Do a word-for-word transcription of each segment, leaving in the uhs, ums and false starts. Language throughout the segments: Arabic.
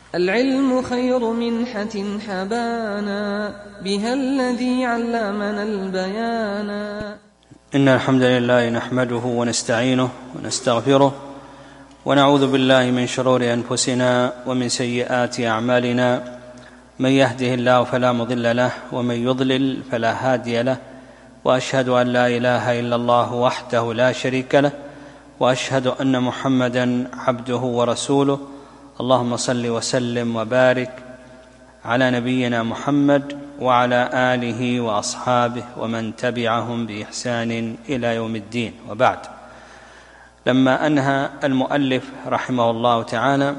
العلم خير منحة حبانا بها الذي علمنا البيانا. إن الحمد لله نحمده ونستعينه ونستغفره ونعوذ بالله من شرور أنفسنا ومن سيئات أعمالنا، من يهده الله فلا مضل له ومن يضلل فلا هادي له، وأشهد أن لا إله إلا الله وحده لا شريك له، وأشهد أن محمدًا عبده ورسوله. اللهم صل وسلم وبارك على نبينا محمد وعلى آله وأصحابه ومن تبعهم بإحسان إلى يوم الدين، وبعد. لما أنهى المؤلف رحمه الله تعالى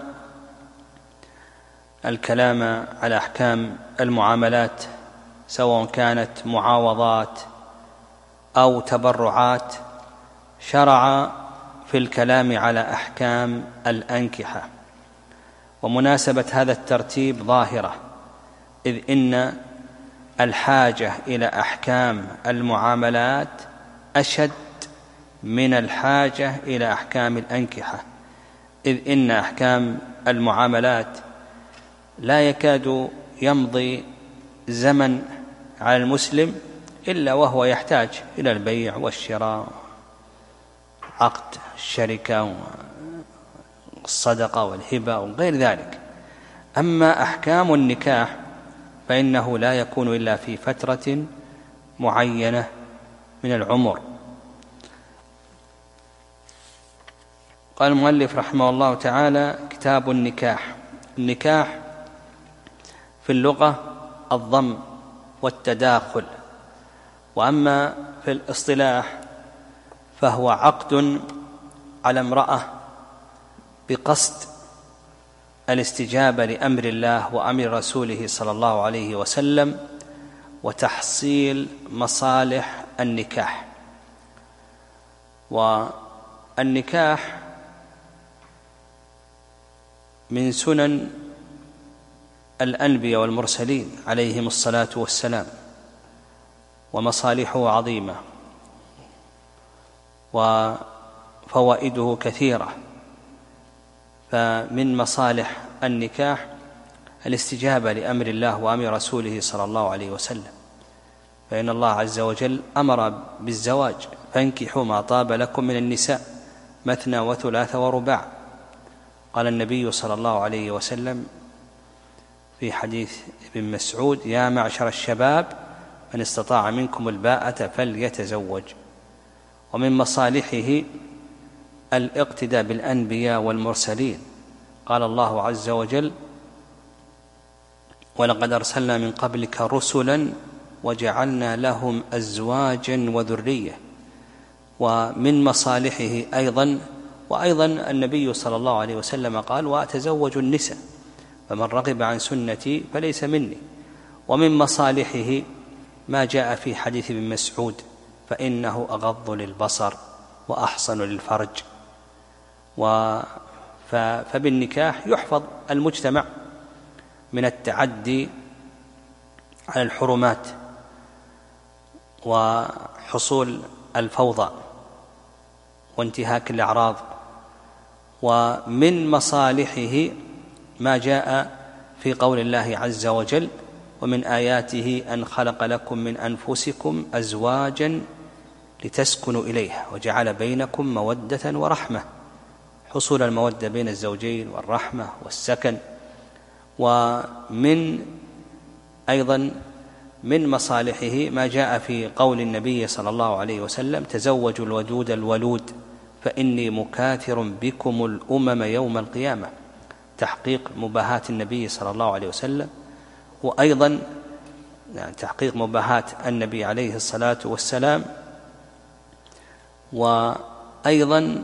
الكلام على أحكام المعاملات، سواء كانت معاوضات أو تبرعات، شرع في الكلام على أحكام الأنكحة. ومناسبة هذا الترتيب ظاهرة، إذ إن الحاجة إلى أحكام المعاملات أشد من الحاجة إلى أحكام الأنكحة، إذ إن أحكام المعاملات لا يكاد يمضي زمن على المسلم إلا وهو يحتاج إلى البيع والشراء، عقد الشركة والصدقة والهبة وغير ذلك. أما أحكام النكاح فإنه لا يكون إلا في فترة معينة من العمر. قال المؤلف رحمه الله تعالى: كتاب النكاح. النكاح في اللغة الضم والتداخل، وأما في الاصطلاح فهو عقد على امرأة بقصد الاستجابة لأمر الله وأمر رسوله صلى الله عليه وسلم وتحصيل مصالح النكاح. والنكاح من سنن الأنبياء والمرسلين عليهم الصلاة والسلام، ومصالحه عظيمة وفوائده كثيرة. فمن مصالح النكاح الاستجابة لأمر الله وأمر رسوله صلى الله عليه وسلم، فإن الله عز وجل أمر بالزواج: فانكحوا ما طاب لكم من النساء مثنى وثلاث ورباع. قال النبي صلى الله عليه وسلم في حديث ابن مسعود: يا معشر الشباب من استطاع منكم الباءة فليتزوج. ومن مصالحه الاقتداء بالأنبياء والمرسلين. قال الله عز وجل: ولقد أرسلنا من قبلك رسلا وجعلنا لهم أزواجا وذرية. ومن مصالحه أيضا وأيضا النبي صلى الله عليه وسلم قال: وأتزوج النساء فمن رغب عن سنتي فليس مني. ومن مصالحه ما جاء في حديث ابن مسعود: فإنه أغض للبصر وأحصن للفرج. فبالنكاح يحفظ المجتمع من التعدي على الحرمات وحصول الفوضى وانتهاك الأعراض. ومن مصالحه ما جاء في قول الله عز وجل: ومن آياته أن خلق لكم من أنفسكم أزواجا لتسكنوا إليها وجعل بينكم مودة ورحمة. حصول المودة بين الزوجين والرحمة والسكن. ومن أيضا من مصالحه ما جاء في قول النبي صلى الله عليه وسلم: تزوجوا الودود الولود فإني مكاثر بكم الأمم يوم القيامة. تحقيق مباهات النبي صلى الله عليه وسلم، وأيضا يعني تحقيق مباهات النبي عليه الصلاة والسلام. وأيضا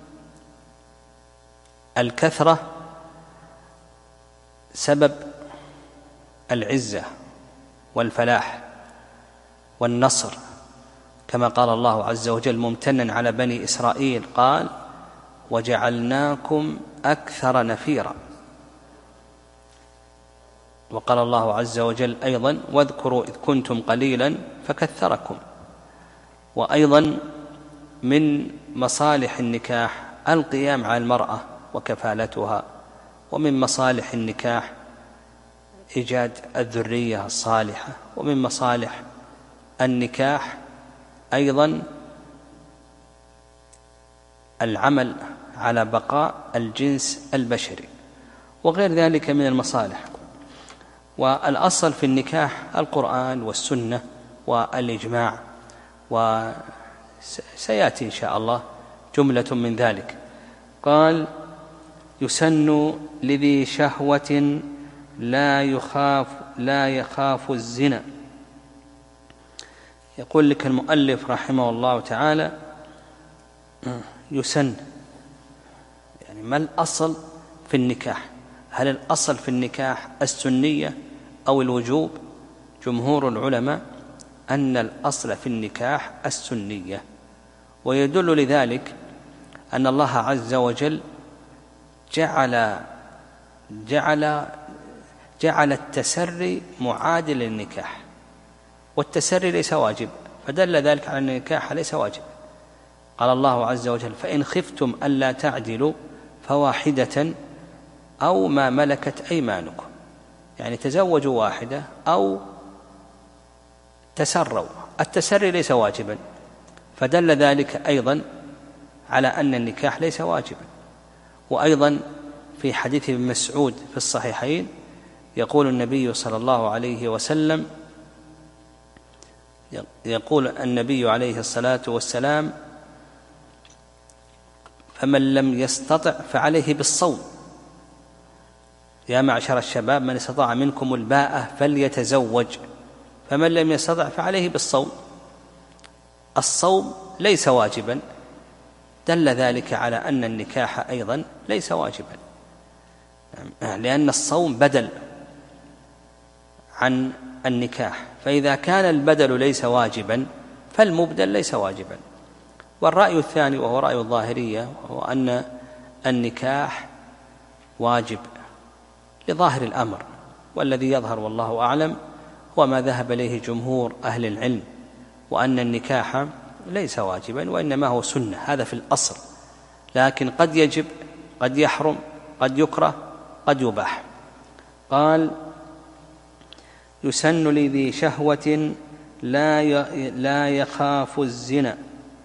الكثرة سبب العزة والفلاح والنصر، كما قال الله عز وجل ممتنا على بني إسرائيل: قال: وجعلناكم أكثر نفيرا. وقال الله عز وجل أيضا: واذكروا إذ كنتم قليلا فكثركم. وأيضا من مصالح النكاح القيام على المرأة وكفالتها ومن مصالح النكاح إيجاد الذرية الصالحة، ومن مصالح النكاح أيضا العمل على بقاء الجنس البشري وغير ذلك من المصالح. والأصل في النكاح القرآن والسنة والإجماع، وسيأتي إن شاء الله جملة من ذلك. قال: يسن لذي شهوة لا يخاف لا يخاف الزنا. يقول لك المؤلف رحمه الله تعالى: يسن، يعني ما الأصل في النكاح؟ هل الأصل في النكاح السنية أو الوجوب؟ جمهور العلماء أن الأصل في النكاح السنية، ويدل لذلك أن الله عز وجل جعل جعل جعل التسري معادل للنكاح، والتسري ليس واجب، فدل ذلك على أن النكاح ليس واجب. قال الله عز وجل: فإن خفتم ألا تعدلوا فواحدة أو ما ملكت أيمانكم، يعني تزوجوا واحدة أو تسروا. التسري ليس واجبا، فدل ذلك أيضا على أن النكاح ليس واجبا. وأيضا في حديث ابن مسعود في الصحيحين يقول النبي صلى الله عليه وسلم يقول النبي عليه الصلاة والسلام: فمن لم يستطع فعليه بالصوم، يا معشر الشباب من استطاع منكم الباءة فليتزوج، فمن لم يستطع فعليه بالصوم. الصوم ليس واجبا، دل ذلك على أن النكاح أيضا ليس واجبا، لأن الصوم بدل عن النكاح، فإذا كان البدل ليس واجبا فالمبدل ليس واجبا. والرأي الثاني وهو رأي الظاهرية وهو أن النكاح واجب لظاهر الأمر، والذي يظهر والله أعلم هو ما ذهب إليه جمهور أهل العلم، وأن النكاح ليس واجبا وإنما هو سنة، هذا في الأصل، لكن قد يجب، قد يحرم، قد يكره، قد يباح. قال: يسن لذي شهوة لا لا يخاف الزنا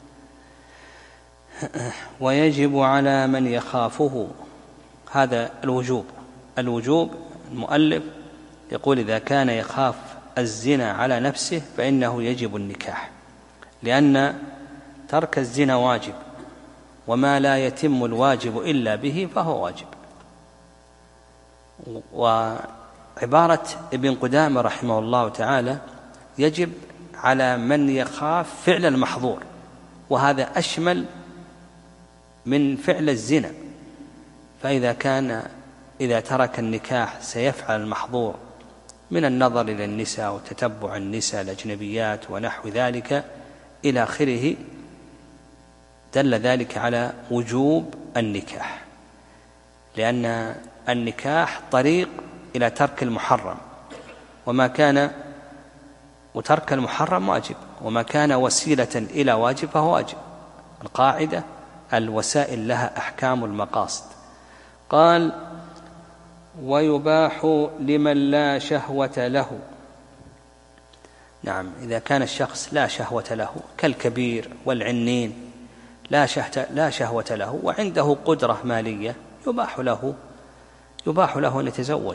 ويجب على من يخافه. هذا الوجوب. الوجوب المؤلف يقول: إذا كان يخاف الزنا على نفسه فإنه يجب النكاح، لأن ترك الزنا واجب، وما لا يتم الواجب إلا به فهو واجب. وعبارة ابن قدامة رحمه الله تعالى: يجب على من يخاف فعل المحظور، وهذا أشمل من فعل الزنا. فإذا كان إذا ترك النكاح سيفعل المحظور من النظر إلى النساء وتتبع النساء الأجنبيات ونحو ذلك إلى آخره، دل ذلك على وجوب النكاح، لأن النكاح طريق إلى ترك المحرم، وما كان وترك المحرم واجب، وما كان وسيلة إلى واجب فهو واجب. القاعدة: الوسائل لها أحكام المقاصد. قال: ويباح لمن لا شهوة له. نعم، إذا كان الشخص لا شهوة له كالكبير والعنين لا شهوة له وعنده قدرة مالية، يباح له يباح له أن يتزوج،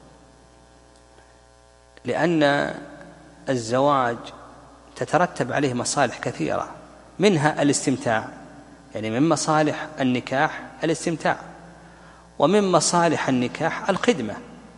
لأن الزواج تترتب عليه مصالح كثيرة، منها الاستمتاع، يعني من مصالح النكاح الاستمتاع، ومن مصالح النكاح الخدمة،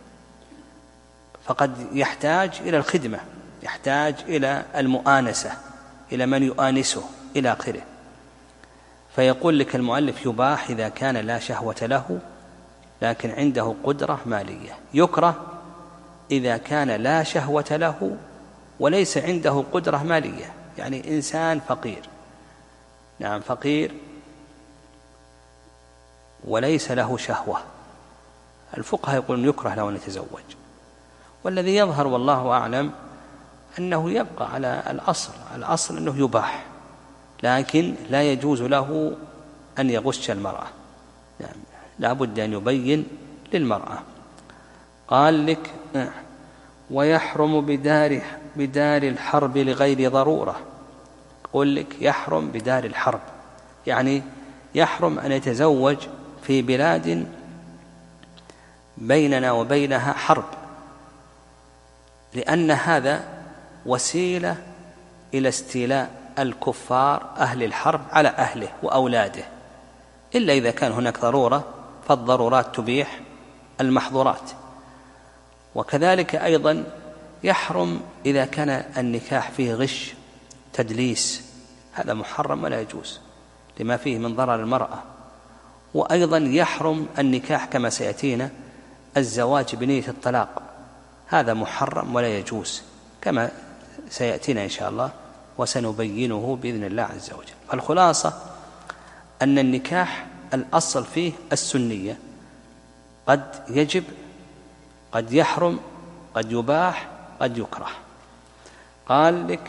فقد يحتاج إلى الخدمة، يحتاج إلى المؤانسة، إلى من يؤانسه إلى آخره. فيقول لك المؤلف: يباح إذا كان لا شهوة له لكن عنده قدرة مالية. يكره إذا كان لا شهوة له وليس عنده قدرة مالية، يعني إنسان فقير، نعم فقير وليس له شهوة، الفقهاء يقولون يكره له أن يتزوج. والذي يظهر والله أعلم أنه يبقى على الأصل، الأصل أنه يباح، لكن لا يجوز له أن يغش المرأة، يعني لا بد أن يبين للمرأة. قال لك ويحرم بدار, بدار الحرب لغير ضرورة. قل لك يحرم بدار الحرب، يعني يحرم أن يتزوج في بلاد بيننا وبينها حرب، لأن هذا وسيلة إلى استيلاء الكفار أهل الحرب على أهله وأولاده، إلا إذا كان هناك ضرورة، فالضرورات تبيح المحظورات. وكذلك أيضا يحرم إذا كان النكاح فيه غش تدليس، هذا محرم ولا يجوز لما فيه من ضرر المرأة. وأيضا يحرم النكاح كما سيأتينا الزواج بنية الطلاق، هذا محرم ولا يجوز كما سيأتينا إن شاء الله وسنبينه بإذن الله عز وجل. فالخلاصة أن النكاح الأصل فيه السنية، قد يجب قد يحرم قد يباح قد يكره. قال لك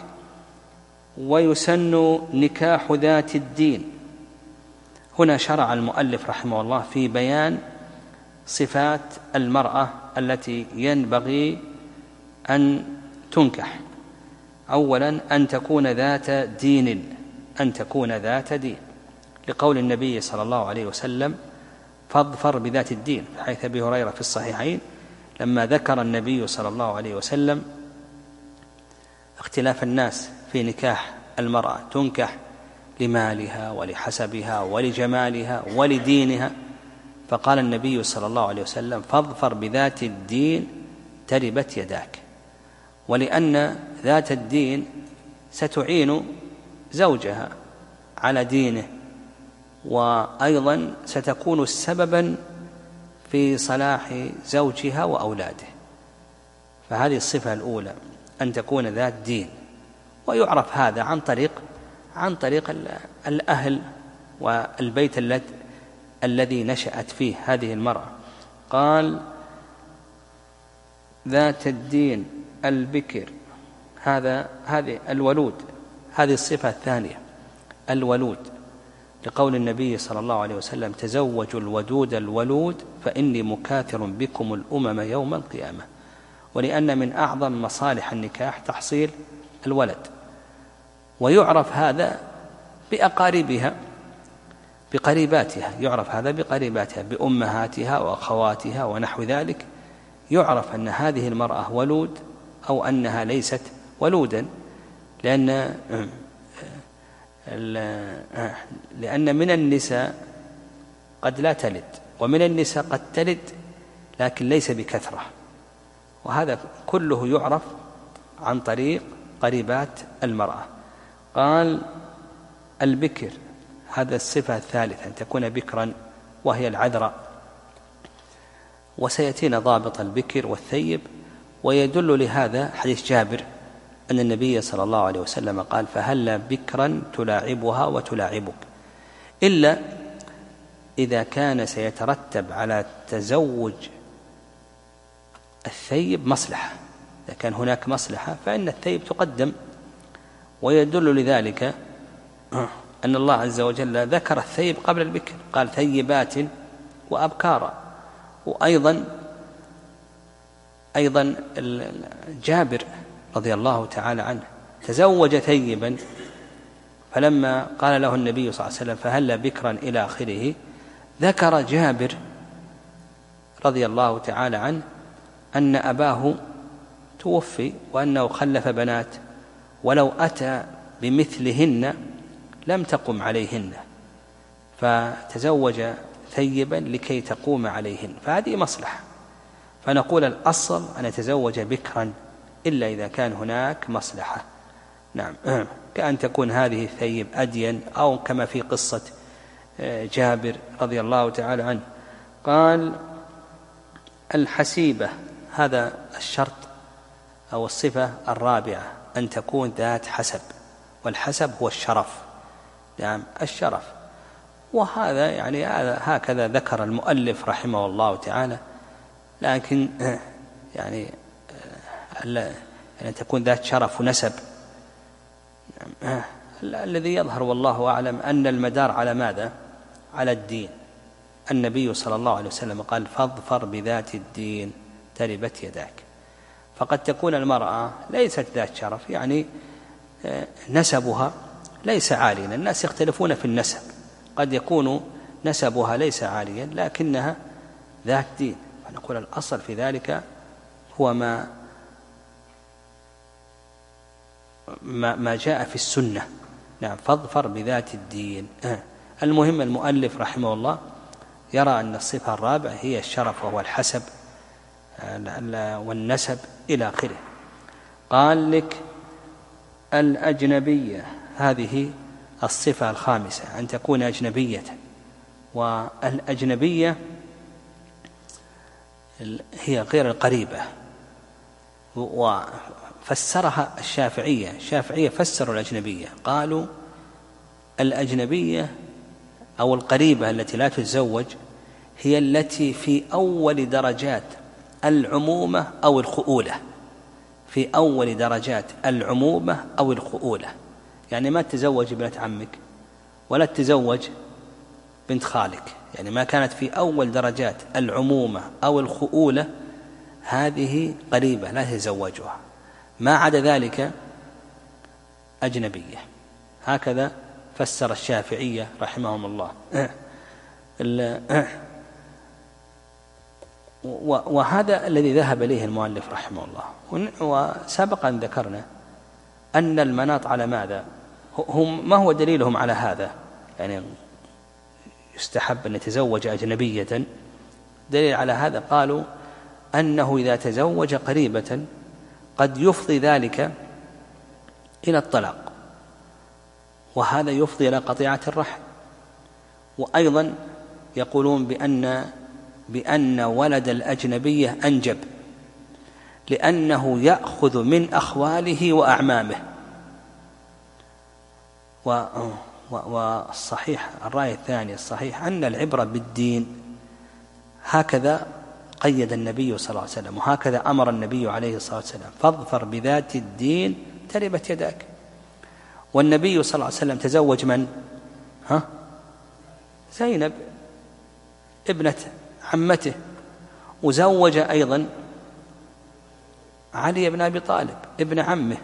ويسن نكاح ذات الدين. هنا شرع المؤلف رحمه الله في بيان صفات المرأة التي ينبغي أن تنكح. أولا أن تكون ذات دين، أن تكون ذات دين، لقول النبي صلى الله عليه وسلم فاظفر بذات الدين، حيث أبي هريرة في الصحيحين لما ذكر النبي صلى الله عليه وسلم اختلاف الناس في نكاح المرأة، تنكح لمالها ولحسبها ولجمالها ولدينها، فقال النبي صلى الله عليه وسلم فاظفر بذات الدين تربت يداك. ولأن ذات الدين ستعين زوجها على دينه، وأيضا ستكون سببا في صلاح زوجها وأولاده. فهذه الصفة الأولى أن تكون ذات دين، ويعرف هذا عن طريق عن طريق الأهل والبيت الذي نشأت فيه هذه المرأة. قال ذات الدين البكر، هذا هذه الولود، هذه الصفة الثانية الولود، لقول النبي صلى الله عليه وسلم تزوجوا الودود الولود فإني مكاثر بكم الأمم يوم القيامة. ولأن من أعظم مصالح النكاح تحصيل الولد، ويعرف هذا بأقاربها بقريباتها، يعرف هذا بقريباتها بأمهاتها وأخواتها ونحو ذلك، يعرف أن هذه المرأة ولود أو أنها ليست ولودا، لأن لأن من النساء قد لا تلد، ومن النساء قد تلد لكن ليس بكثرة، وهذا كله يعرف عن طريق قريبات المرأة. قال البكر، هذا الصفة الثالثة أن تكون بكرا وهي العذراء، وسيأتينا ضابط البكر والثيب. ويدل لهذا حديث جابر أن النبي صلى الله عليه وسلم قال فهل بكرا تلاعبها وتلاعبك، إلا إذا كان سيترتب على تزوج الثيب مصلحة، إذا كان هناك مصلحة فإن الثيب تقدم. ويدل لذلك أن الله عز وجل ذكر الثيب قبل البكر، قال ثيبات وأبكارا. وأيضا أيضا جابر رضي الله تعالى عنه تزوج ثيبا، فلما قال له النبي صلى الله عليه وسلم فهل بكرا إلى آخره، ذكر جابر رضي الله تعالى عنه أن أباه توفي وأنه خلف بنات، ولو أتى بمثلهن لم تقم عليهن، فتزوج ثيبا لكي تقوم عليهن، فهذه مصلحة. فنقول الأصل أن يتزوج بكرا إلا إذا كان هناك مصلحة. نعم، كأن تكون هذه الثيب أدين، أو كما في قصة جابر رضي الله تعالى عنه. قال الحسيبة، هذا الشرط أو الصفة الرابعة أن تكون ذات حسب، والحسب هو الشرف. نعم، الشرف. وهذا يعني هكذا ذكر المؤلف رحمه الله تعالى، لكن يعني أن تكون ذات شرف ونسب. الذي يظهر والله أعلم أن المدار على ماذا؟ على الدين، النبي صلى الله عليه وسلم قال فاظفر بذات الدين تربت يداك. فقد تكون المرأة ليست ذات شرف، يعني نسبها ليس عاليا، الناس يختلفون في النسب، قد يكون نسبها ليس عاليا لكنها ذات دين، فنقول الأصل في ذلك هو ما ما جاء في السنة. نعم، فاظفر بذات الدين. المهم المؤلف رحمه الله يرى أن الصفة الرابعة هي الشرف وهو الحسب والنسب إلى آخره. قال لك الأجنبية، هذه الصفة الخامسة، أن تكون أجنبية. والأجنبية هي غير القريبة، وفسرها الشافعية الشافعية فسروا الأجنبية، قالوا الأجنبية أو القريبة التي لا تتزوج هي التي في أول درجات العمومة أو الخؤولة، في أول درجات العمومة أو الخؤولة، يعني ما تتزوج ابنة عمك ولا تتزوج بنت خالك، يعني ما كانت في أول درجات العمومة أو الخؤولة هذه قريبة لا تتزوجها، ما عدا ذلك أجنبية. هكذا فسر الشافعية رحمهم الله. وهذا الذي ذهب إليه المؤلف رحمه الله. وسبق أن ذكرنا أن المناط على ماذا هم، ما هو دليلهم على هذا؟ يعني يستحب أن يتزوج أجنبية، دليل على هذا قالوا أنه إذا تزوج قريبة قد يفضي ذلك إلى الطلاق، وهذا يفضي إلى قطيعة الرحم. وأيضا يقولون بأن بأن ولد الأجنبية أنجب، لأنه يأخذ من أخواله وأعمامه. والصحيح الرأي الثاني الصحيح أن العبرة بالدين، هكذا قيد النبي صلى الله عليه وسلم، وهكذا أمر النبي عليه الصلاة والسلام فاظفر بذات الدين تربت يداك. والنبي صلى الله عليه وسلم تزوج من؟ ها؟ زينب ابنة عمته، وزوج أيضا علي بن أبي طالب ابن عمه،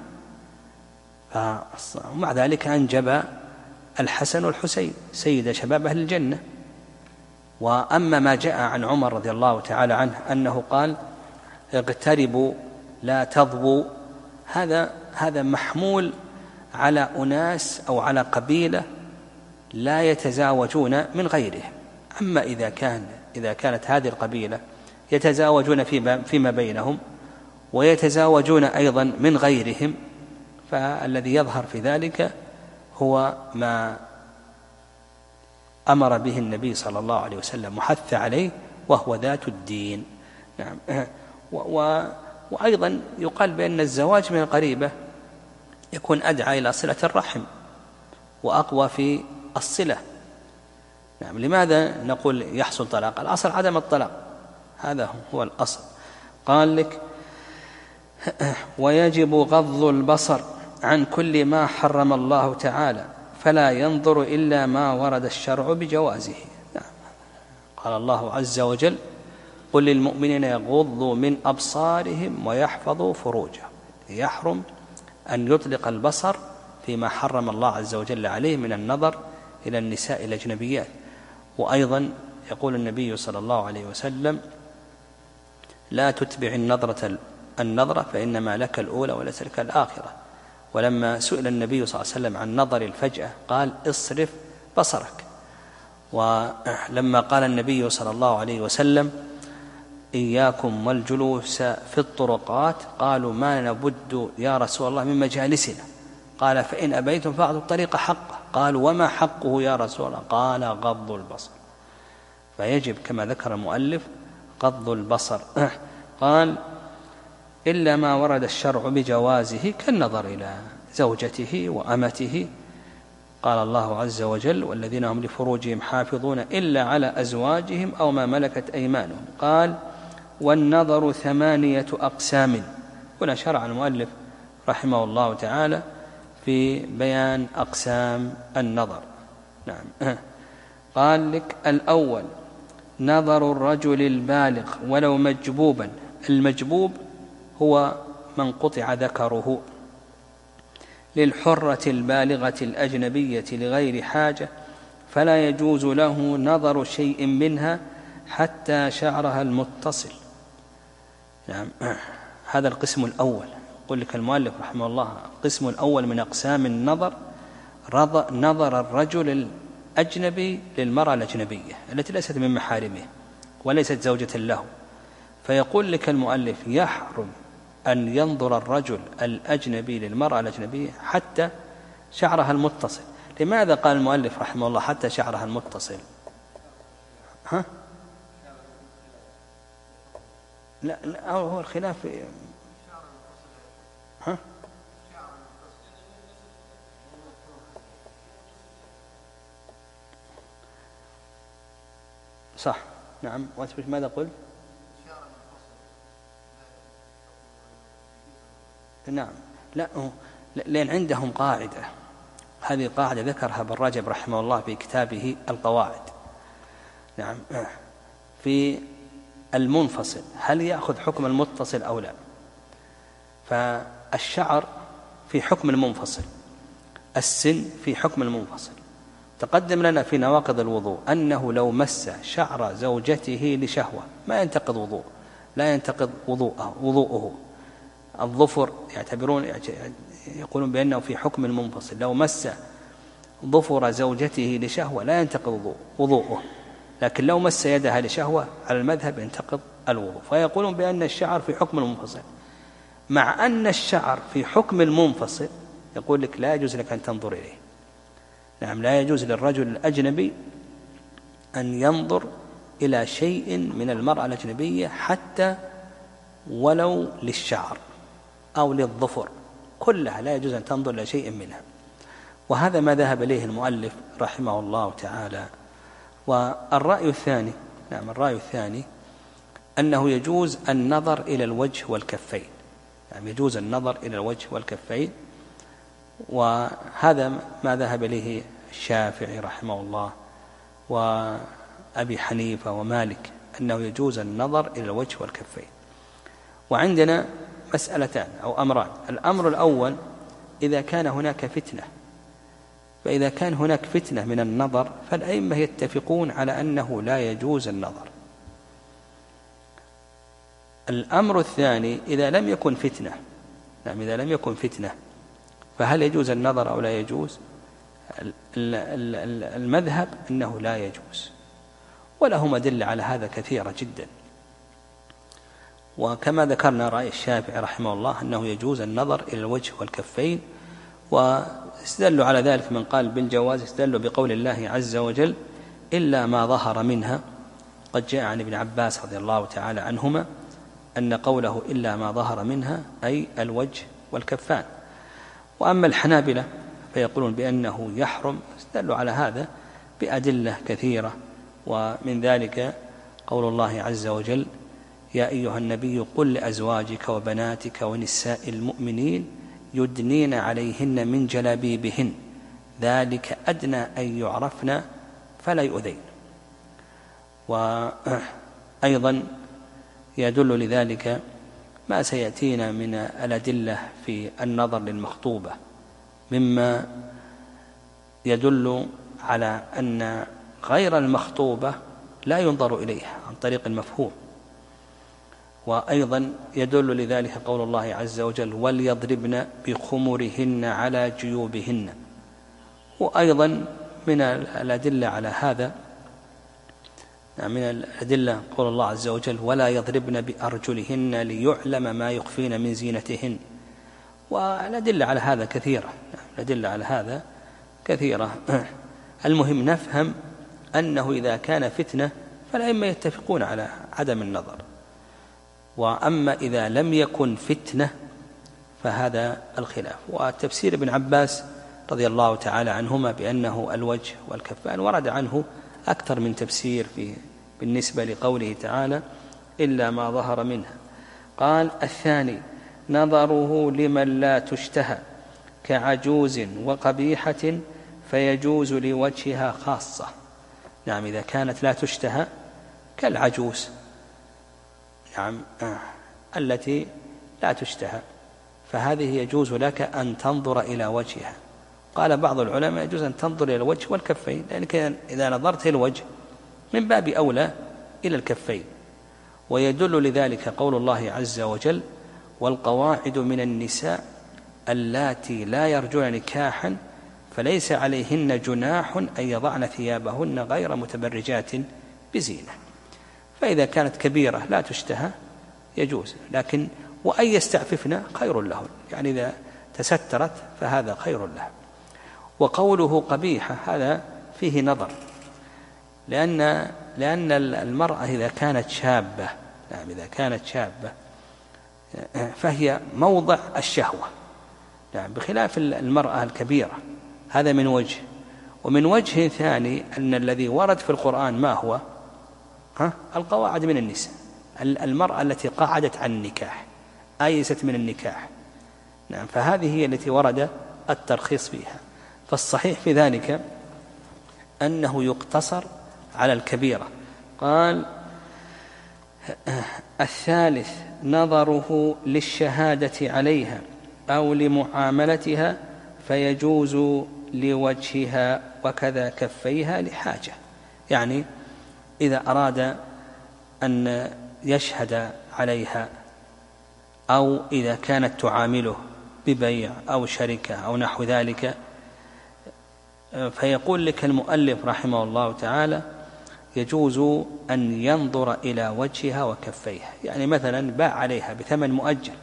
ومع ذلك أنجب الحسن والحسين سيد شباب أهل الجنة. وأما ما جاء عن عمر رضي الله تعالى عنه أنه قال اقتربوا لا تضبوا، هذا هذا محمول على أناس أو على قبيلة لا يتزاوجون من غيرهم. أما إذا كان إذا كانت هذه القبيلة يتزاوجون فيما بينهم ويتزاوجون أيضا من غيرهم، فالذي يظهر في ذلك هو ما أمر به النبي صلى الله عليه وسلم وحث عليه، وهو ذات الدين. نعم. و وأيضا يقال بأن الزواج من القريبة يكون أدعى إلى صلة الرحم وأقوى في الصلة. نعم. لماذا نقول يحصل طلاق؟ الأصل عدم الطلاق، هذا هو الأصل. قال لك ويجب غض البصر عن كل ما حرم الله تعالى، فلا ينظر إلا ما ورد الشرع بجوازه. نعم. قال الله عز وجل قل للمؤمنين يغضوا من أبصارهم ويحفظوا فروجهم. يحرم أن يطلق البصر فيما حرم الله عز وجل عليه من النظر إلى النساء الأجنبيات. وأيضا يقول النبي صلى الله عليه وسلم لا تتبع النظرة النظرة فإنما لك الأولى وليس لك الآخرة. ولما سئل النبي صلى الله عليه وسلم عن نظر الفجأة قال اصرف بصرك. ولما قال النبي صلى الله عليه وسلم إياكم والجلوس في الطرقات قالوا ما نبد يا رسول الله من مجالسنا، قال فإن أبيتم فأعطوا الطريق حقه، قالوا وما حقه يا رسول الله؟ قال غض البصر. فيجب كما ذكر المؤلف غض البصر. قال إلا ما ورد الشرع بجوازه كالنظر إلى زوجته وأمته. قال الله عز وجل والذين هم لفروجهم حافظون إلا على أزواجهم أو ما ملكت أيمانهم. قال والنظر ثمانية أقسام. هنا شرع المؤلف رحمه الله تعالى في بيان أقسام النظر. نعم. قال لك الأول نظر الرجل البالغ ولو مجبوبا. المجبوب هو من قطع ذكره للحرة البالغة الأجنبية لغير حاجة، فلا يجوز له نظر شيء منها حتى شعرها المتصل. نعم، هذا القسم الأول. يقول لك المؤلف رحمه الله القسم الأول من أقسام النظر نظر الرجل الأجنبي للمرأة الأجنبية التي ليست من محارمه وليست زوجة له. فيقول لك المؤلف يحرم أن ينظر الرجل الأجنبي للمرأة الأجنبية حتى شعرها المتصل. لماذا قال المؤلف رحمه الله حتى شعرها المتصل؟ ها؟ لا, لا هو الخلاف. ها؟ صح. نعم. وأثبت ماذا قلت؟ نعم. لا، لأن عندهم قاعدة، هذه القاعدة ذكرها ابن رجب رحمه الله في كتابه القواعد. نعم. في المنفصل هل يأخذ حكم المتصل أو لا؟ فالشعر في حكم المنفصل، السن في حكم المنفصل. تقدم لنا في نواقض الوضوء أنه لو مس شعر زوجته لشهوة ما ينتقض وضوء، لا ينتقض وضوءه, وضوءه. الظفر يعتبرون يقولون بأنه في حكم المنفصل، لو مس ظفر زوجته لشهوة لا ينتقض وضوءه، لكن لو مس يدها لشهوة على المذهب ينتقض الوضوء. فيقولون بأن الشعر في حكم المنفصل، مع أن الشعر في حكم المنفصل يقول لك لا يجوز لك أن تنظر إليه. نعم، لا يجوز للرجل الأجنبي أن ينظر إلى شيء من المرأة الأجنبية حتى ولو للشعر أو للظفر، كلها لا يجوز أن تنظر إلى شيء منها. وهذا ما ذهب إليه المؤلف رحمه الله تعالى. والرأي الثاني، نعم الرأي الثاني أنه يجوز النظر إلى الوجه والكفين، يعني يجوز النظر إلى الوجه والكفين. وهذا ما ذهب إليه الشافعي رحمه الله وأبي حنيفة ومالك، أنه يجوز النظر إلى الوجه والكفين. وعندنا مسألتان أو أمران. الأمر الأول إذا كان هناك فتنة، فإذا كان هناك فتنة من النظر فالأئمة يتفقون على أنه لا يجوز النظر. الأمر الثاني إذا لم يكن فتنة، نعم إذا لم يكن فتنة فهل يجوز النظر أو لا يجوز؟ المذهب أنه لا يجوز، ولهم أدلة على هذا كثيرة جدا. وكما ذكرنا رأي الشافعي رحمه الله أنه يجوز النظر إلى الوجه والكفين، واستدلوا على ذلك من قال بالجواز استدلوا بقول الله عز وجل إلا ما ظهر منها. قد جاء عن ابن عباس رضي الله تعالى عنهما أن قوله إلا ما ظهر منها أي الوجه والكفان. وأما الحنابلة فيقولون بأنه يحرم، استدلوا على هذا بأدلة كثيرة، ومن ذلك قول الله عز وجل يا أيها النبي قل لأزواجك وبناتك ونساء المؤمنين يدنين عليهن من جلابيبهن ذلك أدنى أن يعرفن فلا يؤذين. وأيضا يدل لذلك ما سيأتينا من الأدلة في النظر للمخطوبة مما يدل على أن غير المخطوبة لا ينظر إليها عن طريق المفهوم. وأيضا يدل لذلك قول الله عز وجل وليضربن بخمرهن على جيوبهن. وأيضا من الأدلة على هذا، من الأدلة قول الله عز وجل ولا يضربن بأرجلهن ليعلم ما يخفين من زينتهن. والأدلة على هذا كثيرة، الأدلة على هذا كثيرة. المهم نفهم أنه إذا كان فتنة فالأئمة يتفقون على عدم النظر، وأما إذا لم يكن فتنة فهذا الخلاف. وتفسير ابن عباس رضي الله تعالى عنهما بأنه الوجه والكفان ورد عنه أكثر من تفسير في بالنسبة لقوله تعالى إلا ما ظهر منها. قال الثاني نظره لمن لا تشتهى كعجوز وقبيحة فيجوز لوجهها خاصة. نعم إذا كانت لا تشتهى كالعجوز نعم آه. التي لا تشتهى، فهذه يجوز لك أن تنظر إلى وجهها. قال بعض العلماء يجوز أن تنظر إلى الوجه والكفين، لأنك إذا نظرت إلى الوجه من باب أولى إلى الكفين. ويدل لذلك قول الله عز وجل: والقواعد من النساء اللاتي لا يرجون نكاحا فليس عليهن جناح أن يضعن ثيابهن غير متبرجات بزينة. فإذا كانت كبيرة لا تشتهى يجوز، لكن وأن يستعففن خير لهن، يعني إذا تسترت فهذا خير لها. وقوله قبيحة هذا فيه نظر، لأن لأن المرأة إذا كانت شابة نعم إذا كانت شابة فهي موضع الشهوة نعم، بخلاف المرأة الكبيرة. هذا من وجه. ومن وجه ثاني أن الذي ورد في القرآن ما هو ها؟ القواعد من النساء، المرأة التي قعدت عن النكاح آيست من النكاح نعم، فهذه هي التي ورد الترخيص فيها. فالصحيح في ذلك أنه يقتصر على الكبيرة. قال: الثالث نظره للشهادة عليها أو لمعاملتها فيجوز لوجهها وكذا كفيها لحاجة. يعني إذا أراد أن يشهد عليها أو إذا كانت تعامله ببيع أو شركة أو نحو ذلك، فيقول لك المؤلف رحمه الله تعالى: يجوز أن ينظر إلى وجهها وكفيها. يعني مثلا باع عليها بثمن مؤجل،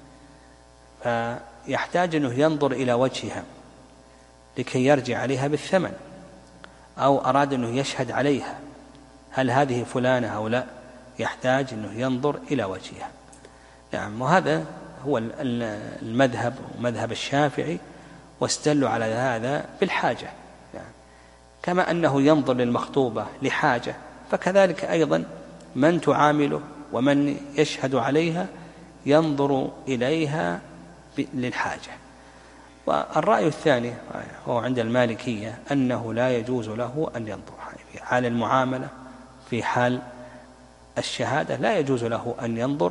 فيحتاج أنه ينظر إلى وجهها لكي يرجع عليها بالثمن، أو أراد أنه يشهد عليها هل هذه فلانة أو لا، يحتاج أنه ينظر إلى وجهها نعم. وهذا هو المذهب ومذهب الشافعي، واستدلوا على هذا بالحاجة يعني. كما أنه ينظر للمخطوبة لحاجة، فكذلك أيضا من تعامله ومن يشهد عليها ينظر إليها للحاجة. والرأي الثاني هو عند المالكية أنه لا يجوز له أن ينظر في حال المعاملة، في حال الشهادة لا يجوز له أن ينظر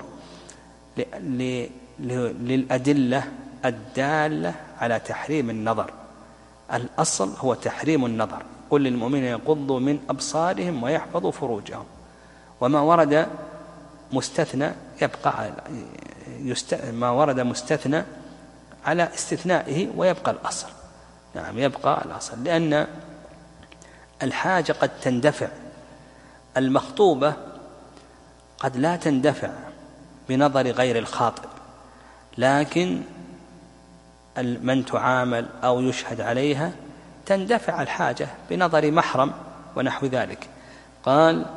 للأدلة الدالة على تحريم النظر. الأصل هو تحريم النظر. قل للمؤمنين يغضوا من أبصارهم ويحفظوا فروجهم، وما ورد مستثنى يبقى يست... ما ورد مستثنى على استثنائه ويبقى الأصل نعم، يبقى الأصل، لأن الحاجة قد تندفع. المخطوبة قد لا تندفع بنظر غير الخاطب، لكن من تعامل أو يشهد عليها تندفع الحاجة بنظر محرم ونحو ذلك. قال: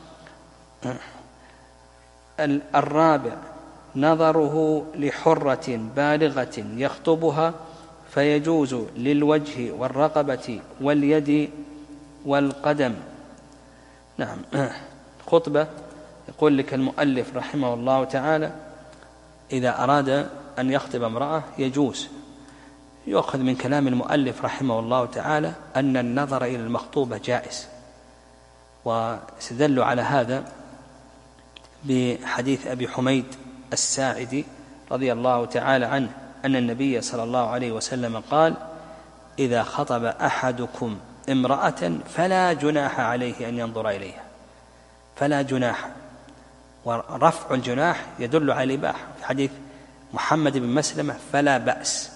الرابع نظره لحرة بالغة يخطبها فيجوز للوجه والرقبة واليد والقدم نعم. خطبة يقول لك المؤلف رحمه الله تعالى: إذا أراد أن يخطب امرأة يجوز. يؤخذ من كلام المؤلف رحمه الله تعالى أن النظر إلى المخطوبة جائز، واستدلوا على هذا بحديث أبي حميد الساعدي رضي الله تعالى عنه أن النبي صلى الله عليه وسلم قال: إذا خطب أحدكم امرأة فلا جناح عليه أن ينظر إليها. فلا جناح، ورفع الجناح يدل على الإباحة. في حديث محمد بن مسلمة فلا بأس.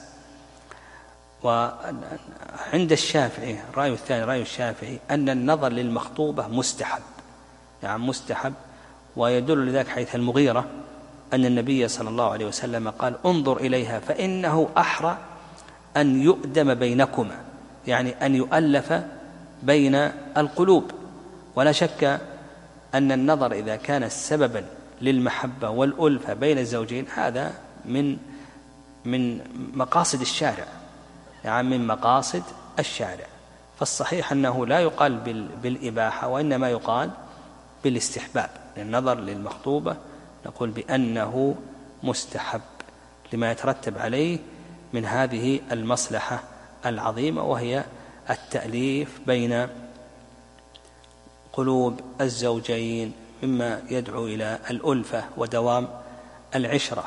وعند الشافعي الرأي الثاني رأي الشافعي أن النظر للمخطوبة مستحب يعني مستحب، ويدل لذلك حديث المغيرة أن النبي صلى الله عليه وسلم قال: انظر إليها فإنه أحرى أن يؤدم بينكما، يعني أن يؤلف بين القلوب. ولا شك أن النظر إذا كان سببا للمحبة والألفة بين الزوجين هذا من من مقاصد الشارع يعني من مقاصد الشارع. فالصحيح أنه لا يقال بالإباحة، وإنما يقال بالاستحباب. للنظر للمخطوبة نقول بأنه مستحب لما يترتب عليه من هذه المصلحة العظيمة، وهي التأليف بين قلوب الزوجين مما يدعو إلى الألفة ودوام العشرة.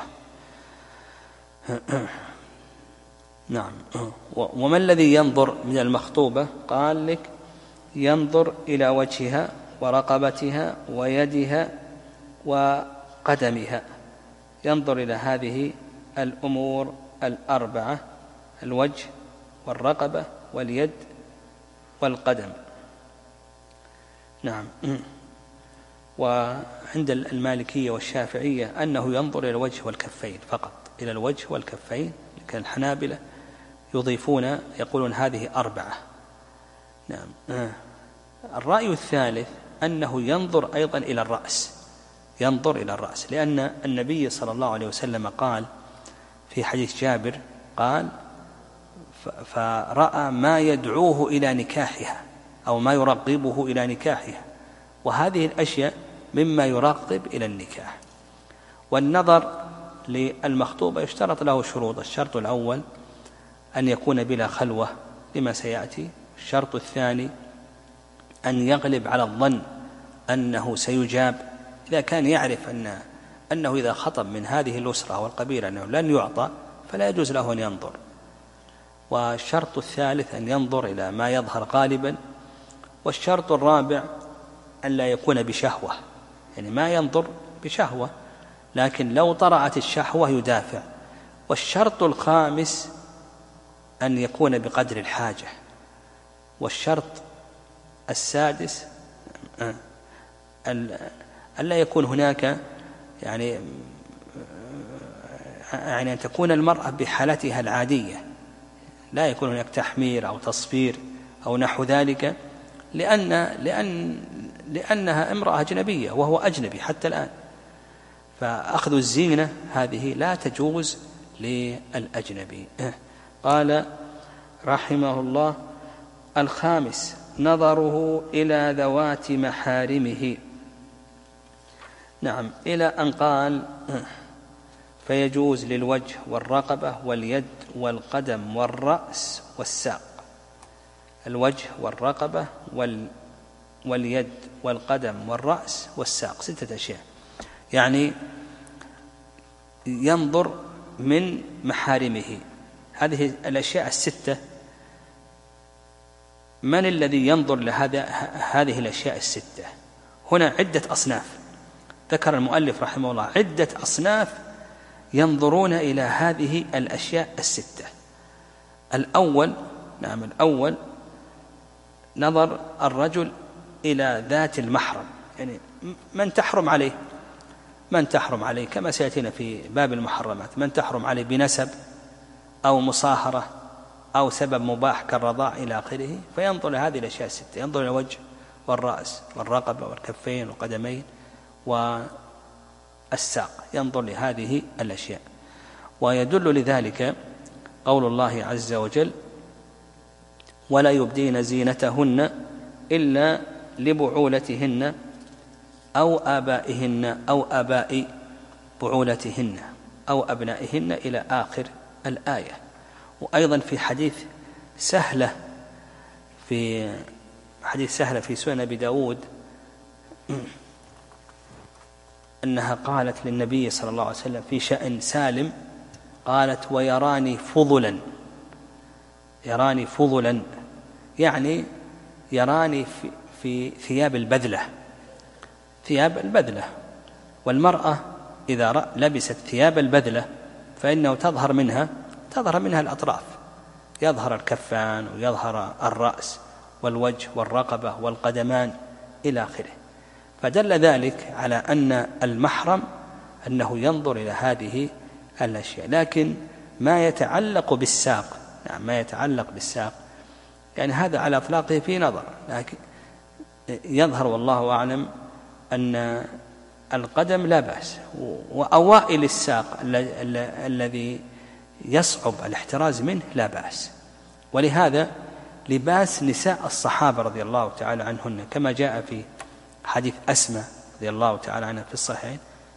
نعم. وما الذي ينظر من المخطوبة؟ قال لك ينظر إلى وجهها ورقبتها ويدها وقدمها، ينظر إلى هذه الأمور الأربعة: الوجه والرقبة واليد والقدم. نعم. وعند المالكية والشافعية أنه ينظر إلى الوجه والكفين فقط، إلى الوجه والكفين، لكن الحنابلة يضيفون يقولون هذه أربعة. نعم. الرأي الثالث أنه ينظر أيضا إلى الرأس، ينظر إلى الرأس، لأن النبي صلى الله عليه وسلم قال في حديث جابر قال: فرأى ما يدعوه إلى نكاحها أو ما يرغبه إلى نكاحها، وهذه الأشياء مما يرغب إلى النكاح. والنظر للمخطوبة يشترط له شروط: الشرط الأول أن يكون بلا خلوة لما سيأتي، الشرط الثاني أن يغلب على الظن أنه سيجاب، إذا كان يعرف أن أنه إذا خطب من هذه الأسرة والقبيلة أنه لن يعطى فلا يجوز له أن ينظر. والشرط الثالث أن ينظر إلى ما يظهر غالبا. والشرط الرابع أن لا يكون بشهوة، يعني ما ينظر بشهوة، لكن لو طرأت الشهوة يدافع. والشرط الخامس أن يكون بقدر الحاجة. والشرط السادس ألا يكون هناك يعني يعني أن تكون المرأة بحالتها العادية، لا يكون هناك تحمير أو تصفير أو نحو ذلك، لأن لأن لأنها امرأة أجنبية وهو أجنبي حتى الآن، فأخذ الزينة هذه لا تجوز للأجنبي. قال رحمه الله: الخامس نظره إلى ذوات محارمه. نعم، إلى أن قال: فيجوز للوجه والرقبة واليد والقدم والرأس والساق. الوجه والرقبة وال واليد والقدم والرأس والساق، ستة أشياء، يعني ينظر من محارمه. هذه الأشياء الستة من الذي ينظر لهذا هذه الأشياء الستة؟ هنا عدة أصناف ذكر المؤلف رحمه الله، عدة أصناف ينظرون إلى هذه الأشياء الستة. الأول نعم الأول نظر الرجل إلى ذات المحرم، يعني من تحرم عليه من تحرم عليه كما سيأتينا في باب المحرمات، من تحرم عليه بنسب أو مصاهرة أو سبب مباح كالرضاع إلى آخره، فينظر لهذه الأشياء الستة، ينظر إلى الوجه والرأس والرقبة والكفين والقدمين والساق، ينظر لهذه الأشياء. ويدل لذلك قول الله عز وجل: ولا يبدين زينتهن إلا لبعولتهن أو آبائهن أو آباء بعولتهن أو أبنائهن إلى آخر الآية. وأيضا في حديث سهلة في حديث سهلة في سنن أبي داود أنها قالت للنبي صلى الله عليه وسلم في شأن سالم، قالت: ويراني فضلا، يراني فضلا يعني يراني في, في ثياب البذلة، ثياب البذلة. والمرأة إذا لبست ثياب البذلة فإنه تظهر منها تظهر منها الأطراف، يظهر الكفان ويظهر الرأس والوجه والرقبة والقدمان إلى آخره. فدل ذلك على أن المحرم أنه ينظر إلى هذه الأشياء. لكن ما يتعلق بالساق، نعم ما يتعلق بالساق يعني هذا على إطلاقه في نظر، لكن يظهر والله أعلم أن القدم لا بأس، وأوائل الساق الذي يصعب الاحتراز منه لا بأس. ولهذا لباس نساء الصحابة رضي الله تعالى عنهن كما جاء في حديث أسماء رضي الله تعالى عنها في الصحيحين،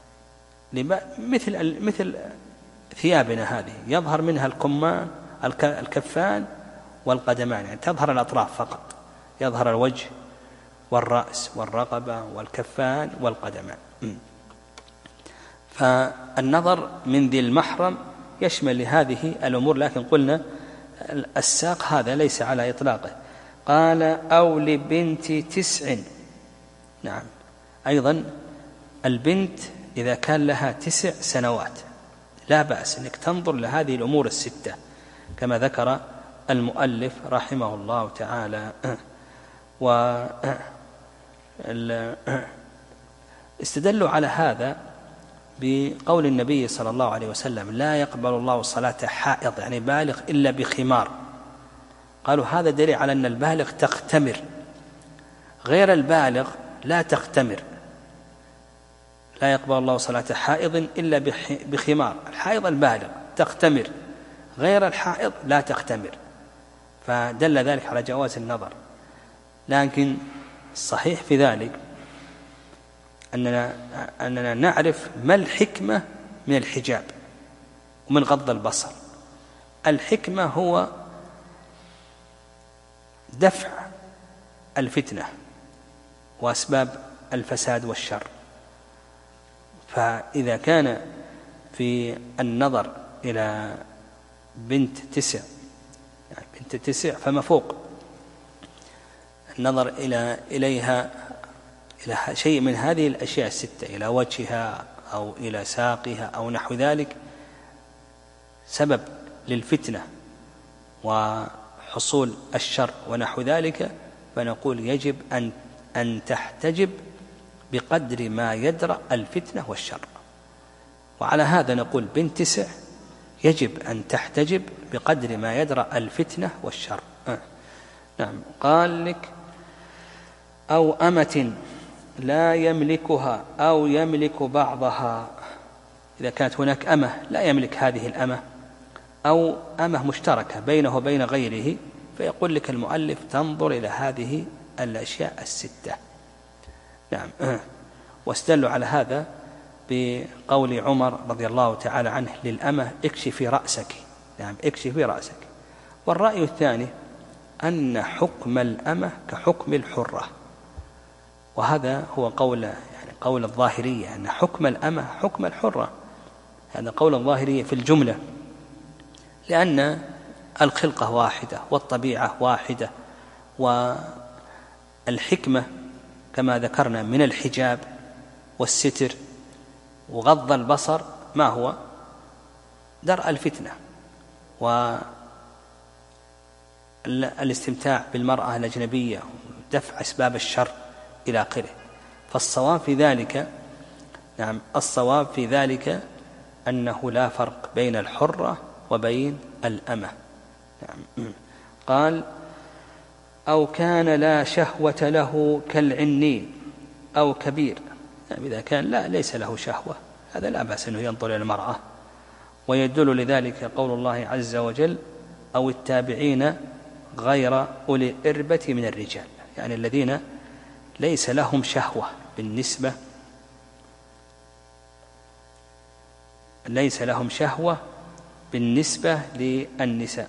مثل مثل ثيابنا هذه يظهر منها الكمان الكفان والقدمان، يعني تظهر الأطراف فقط، يظهر الوجه والرأس والرقبة والكفان والقدمان. فالنظر من ذي المحرم يشمل هذه الأمور، لكن قلنا الساق هذا ليس على إطلاقه. قال أو لبنت تسع. نعم، أيضا البنت إذا كان لها تسع سنوات لا بأس أنك تنظر لهذه الأمور الستة كما ذكر المؤلف رحمه الله تعالى. واستدلوا على هذا بقول النبي صلى الله عليه وسلم: لا يقبل الله صلاة حائض، يعني بالغ، إلا بخمار. قالوا هذا دليل على أن البالغ تختمر، غير البالغ لا تختمر. لا يقبل الله صلاة حائض إلا بخمار. الحائض البالغ تختمر، غير الحائض لا تختمر، فدل ذلك على جواز النظر. لكن الصحيح في ذلك أننا, أننا نعرف ما الحكمة من الحجاب ومن غض البصر. الحكمة هو دفع الفتنة وأسباب الفساد والشر. فإذا كان في النظر إلى بنت تسع، يعني بنت تسع فما فوق، النظر إلى إليها إلى شيء من هذه الأشياء الستة، إلى وجهها أو إلى ساقها أو نحو ذلك، سبب للفتنة وحصول الشر ونحو ذلك، فنقول يجب أن أن تحتجب بقدر ما يدرأ الفتنة والشر. وعلى هذا نقول بنت تسع يجب أن تحتجب بقدر ما يدرأ الفتنة والشر. آه. نعم. قال لك أو أمة لا يملكها أو يملك بعضها. إذا كانت هناك أمة لا يملك هذه الأمة، أو أمة مشتركة بينه وبين غيره، فيقول لك المؤلف تنظر إلى هذه الأشياء الستة. نعم. واستدلوا على هذا بقول عمر رضي الله تعالى عنه للأمة: اكشفي رأسك. نعم، اكشفي رأسك. والرأي الثاني أن حكم الأمة كحكم الحرة، وهذا هو قول يعني قول الظاهرية، أن حكم الأمة حكم الحرة. هذا قول الظاهرية في الجملة، لأن الخلقة واحدة والطبيعة واحدة، والحكمة كما ذكرنا من الحجاب والستر وغض البصر ما هو؟ درء الفتنة والاستمتاع بالمرأة الأجنبية ودفع أسباب الشر إلى آخره. فالصواب في ذلك، نعم، الصواب في ذلك أنه لا فرق بين الحرة وبين الأمة. نعم. قال أو كان لا شهوة له كالعنين أو كبير. يعني إذا كان لا ليس له شهوة، هذا لا بأس أنه ينظر إلى المرأة. ويدل لذلك قول الله عز وجل: أو التابعين غير أولي الإربة من الرجال، يعني الذين ليس لهم شهوة بالنسبة ليس لهم شهوة بالنسبة للنساء.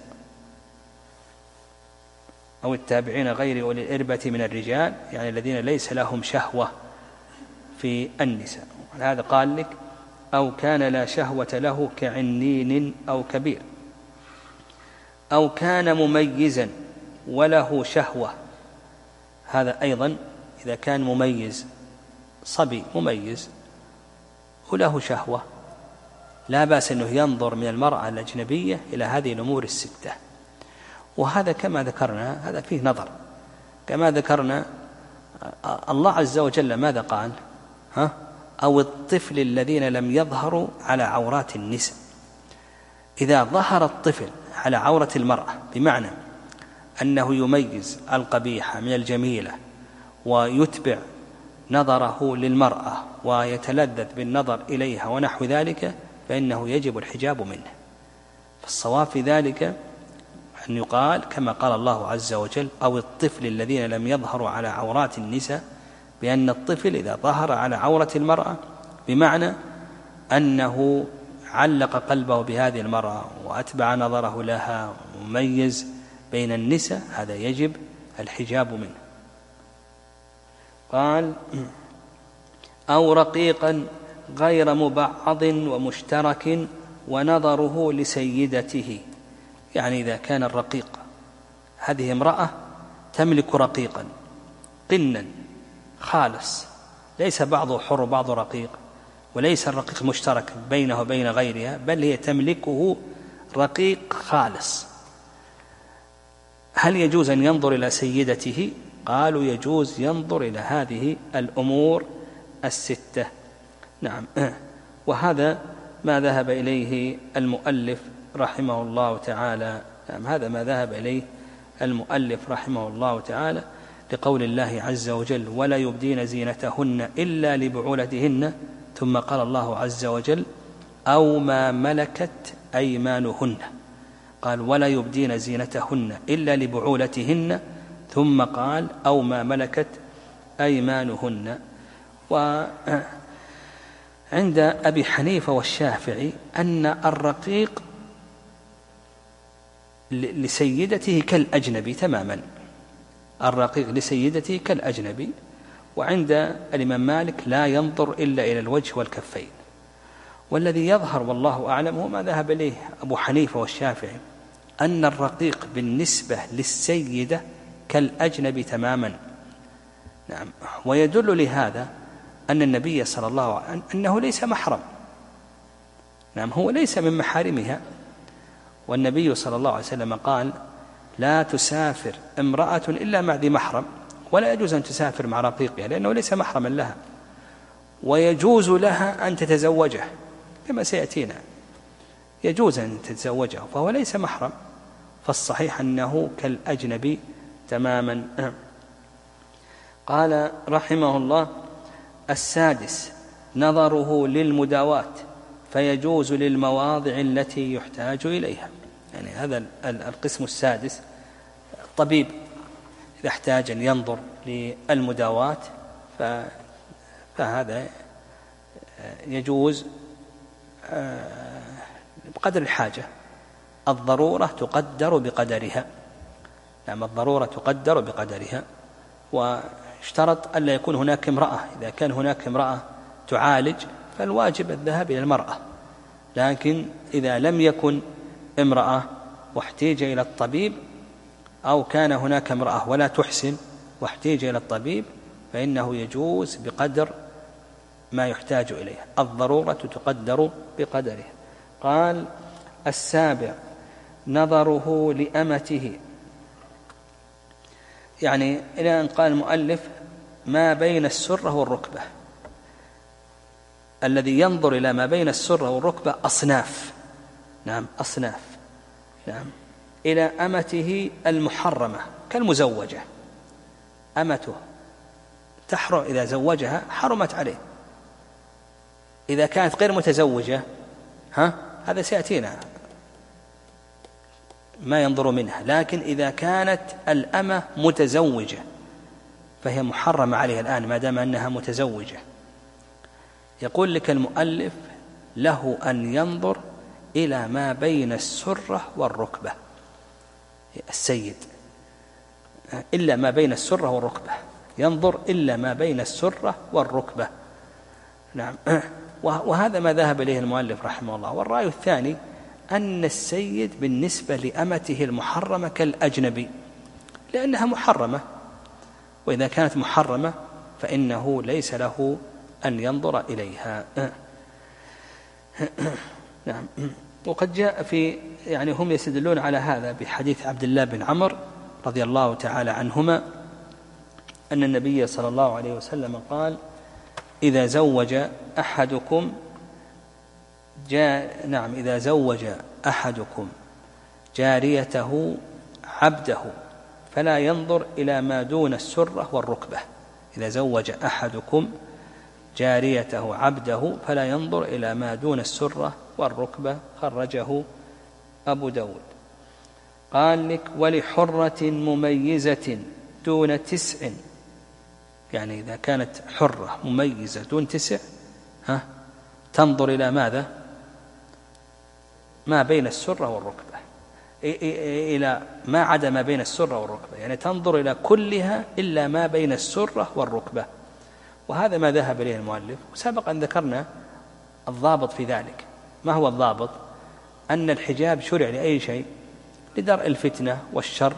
أو التابعين غير أولي الإربة من الرجال، يعني الذين ليس لهم شهوة في النساء. هذا قال لك أو كان لا شهوة له كعنين أو كبير. أو كان مميزا وله شهوة، هذا أيضا إذا كان مميز، صبي مميز وله شهوة، لا بأس أنه ينظر من المرأة الأجنبية إلى هذه الأمور الستة. وهذا كما ذكرنا هذا فيه نظر، كما ذكرنا الله عز وجل ماذا قال؟ ها؟ أو الطفل الذين لم يظهروا على عورات النساء. إذا ظهر الطفل على عورة المرأة بمعنى أنه يميز القبيح من الجميلة ويتبع نظره للمرأة ويتلذذ بالنظر إليها ونحو ذلك، فإنه يجب الحجاب منه. فالصواب في ذلك أن يقال كما قال الله عز وجل: أو الطفل الذين لم يظهروا على عورات النساء، بأن الطفل إذا ظهر على عورة المرأة بمعنى أنه علق قلبه بهذه المرأة وأتبع نظره لها وميز بين النساء، هذا يجب الحجاب منه. قال أو رقيقا غير مبعض ومشترك ونظره لسيدته. يعني إذا كان الرقيق، هذه امرأة تملك رقيقا قنا خالص، ليس بعضه حر بعضه رقيق، وليس الرقيق مشترك بينه وبين غيرها، بل هي تملكه رقيق خالص، هل يجوز أن ينظر إلى سيدته؟ قالوا يجوز ينظر إلى هذه الأمور الستة. نعم. وهذا ما ذهب إليه المؤلف رحمه الله تعالى. نعم، هذا ما ذهب إليه المؤلف رحمه الله تعالى لقول الله عز وجل ولا يبدين زينتهن إلا لبعولتهن، ثم قال الله عز وجل أو ما ملكت أيمانهن، قال ولا يبدين زينتهن إلا لبعولتهن، ثم قال أو ما ملكت أيمانهن. وعند أبي حنيفة والشافعي أن الرقيق لسيدته كالأجنبي تماما، الرقيق لسيدته كالأجنبي. وعند الإمام مالك لا ينظر إلا إلى الوجه والكفين. والذي يظهر والله أعلم هو ما ذهب إليه أبو حنيفة والشافعي، أن الرقيق بالنسبة للسيدة كالأجنبي تماما. نعم. ويدل لهذا أن النبي صلى الله عليه وسلم أنه ليس محرم. نعم، هو ليس من محارمها. والنبي صلى الله عليه وسلم قال لا تسافر امرأة إلا مع ذي محرم، ولا يجوز أن تسافر مع رقيقها لأنه ليس محرما لها، ويجوز لها أن تتزوجه كما سيأتينا، يجوز أن تتزوجه فهو ليس محرم، فالصحيح أنه كالأجنبي تماما. قال رحمه الله السادس نظره للمداواة، فيجوز للمواضع التي يحتاج إليها. يعني هذا القسم السادس، الطبيب إذا احتاج أن ينظر للمداواة فهذا يجوز بقدر الحاجة، الضرورة تقدر بقدرها. نعم، الضرورة تقدر بقدرها. واشترط ألا يكون هناك امرأة، إذا كان هناك امرأة تعالج فالواجب الذهاب إلى المرأة، لكن إذا لم يكن امرأة واحتاج إلى الطبيب، أو كان هناك امرأة ولا تحسن واحتاج إلى الطبيب، فإنه يجوز بقدر ما يحتاج إليه، الضرورة تقدر بقدرها. قال السابع نظره لأمته، يعني إلى أن قال المؤلف ما بين السرة والركبة. الذي ينظر إلى ما بين السرة والركبة أصناف. نعم، أصناف. نعم، إلى أمته المحرمة كالمزوجة، أمته تحرم إذا زوجها حرمت عليه. إذا كانت غير متزوجة ها هذا سيأتينا ما ينظر منها، لكن إذا كانت الأمة متزوجة فهي محرمة عليها الآن ما دام أنها متزوجة. يقول لك المؤلف له أن ينظر إلى ما بين السرة والركبة، السيد إلا ما بين السرة والركبة، ينظر إلا ما بين السرة والركبة. نعم. وهذا ما ذهب إليه المؤلف رحمه الله. والرأي الثاني أن السيد بالنسبة لأمته المحرمة كالأجنبي، لأنها محرمة، وإذا كانت محرمة فإنه ليس له أن ينظر إليها. نعم. وقد جاء في يعني هم يستدلون على هذا بحديث عبد الله بن عمرو رضي الله تعالى عنهما أن النبي صلى الله عليه وسلم قال إذا زوج أحدكم جاء نعم إذا زوج أحدكم جاريته عبده فلا ينظر إلى ما دون السرة والركبة. إذا زوج أحدكم جاريته عبده فلا ينظر إلى ما دون السرة والركبة، خرجه أبو داود. قال لك ولحرة مميزة دون تسع، يعني إذا كانت حرة مميزة دون تسع ها تنظر إلى ماذا؟ ما بين السرة والركبة، إلى ما عدا ما بين السرة والركبة، يعني تنظر إلى كلها إلا ما بين السرة والركبة. وهذا ما ذهب إليه المؤلف. وسبق أن ذكرنا الضابط في ذلك. ما هو الضابط؟ أن الحجاب شرع لأي شيء؟ لدرء الفتنة والشر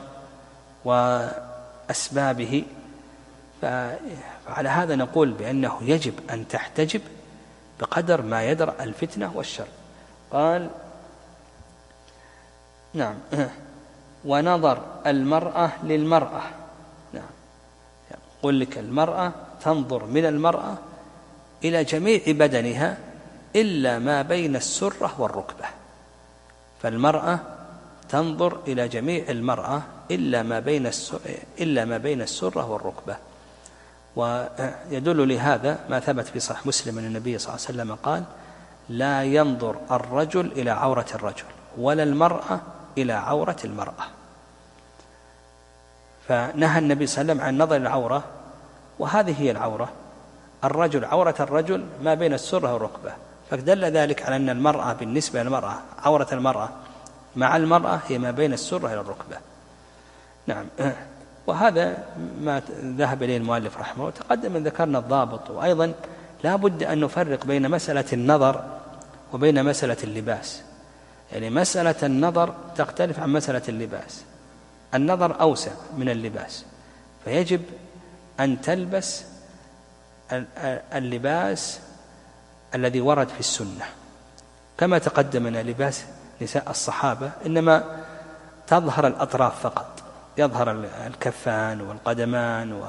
وأسبابه. فعلى هذا نقول بأنه يجب أن تحتجب بقدر ما يدرأ الفتنة والشر. قال نعم ونظر المرأة للمرأة. نعم يقول لك المرأة تنظر من المرأة إلى جميع بدنها إلا ما بين السرة والركبة. فالمرأة تنظر إلى جميع المرأة إلا ما بين إلا ما بين السرة والركبة. ويدل لهذا ما ثبت في صحيح مسلم أن النبي صلى الله عليه وسلم قال: لا ينظر الرجل إلى عورة الرجل ولا المرأة إلى عورة المرأة. فنهى النبي صلى الله عليه وسلم عن نظر العورة، وهذه هي العورة. الرجل عورة الرجل ما بين السرة والركبة. فدل ذلك على أن المرأة بالنسبة للمرأة عورة المرأة مع المرأة هي ما بين السرة إلى الركبة. نعم. وهذا ما ذهب إليه المؤلف رحمه الله. تقدم أن ذكرنا الضابط. وأيضا لا بد أن نفرق بين مسألة النظر وبين مسألة اللباس. يعني مسألة النظر تختلف عن مسألة اللباس. النظر أوسع من اللباس، فيجب أن تلبس اللباس الذي ورد في السنة. كما تقدم أن لباس نساء الصحابة إنما تظهر الأطراف فقط، يظهر الكفان والقدمان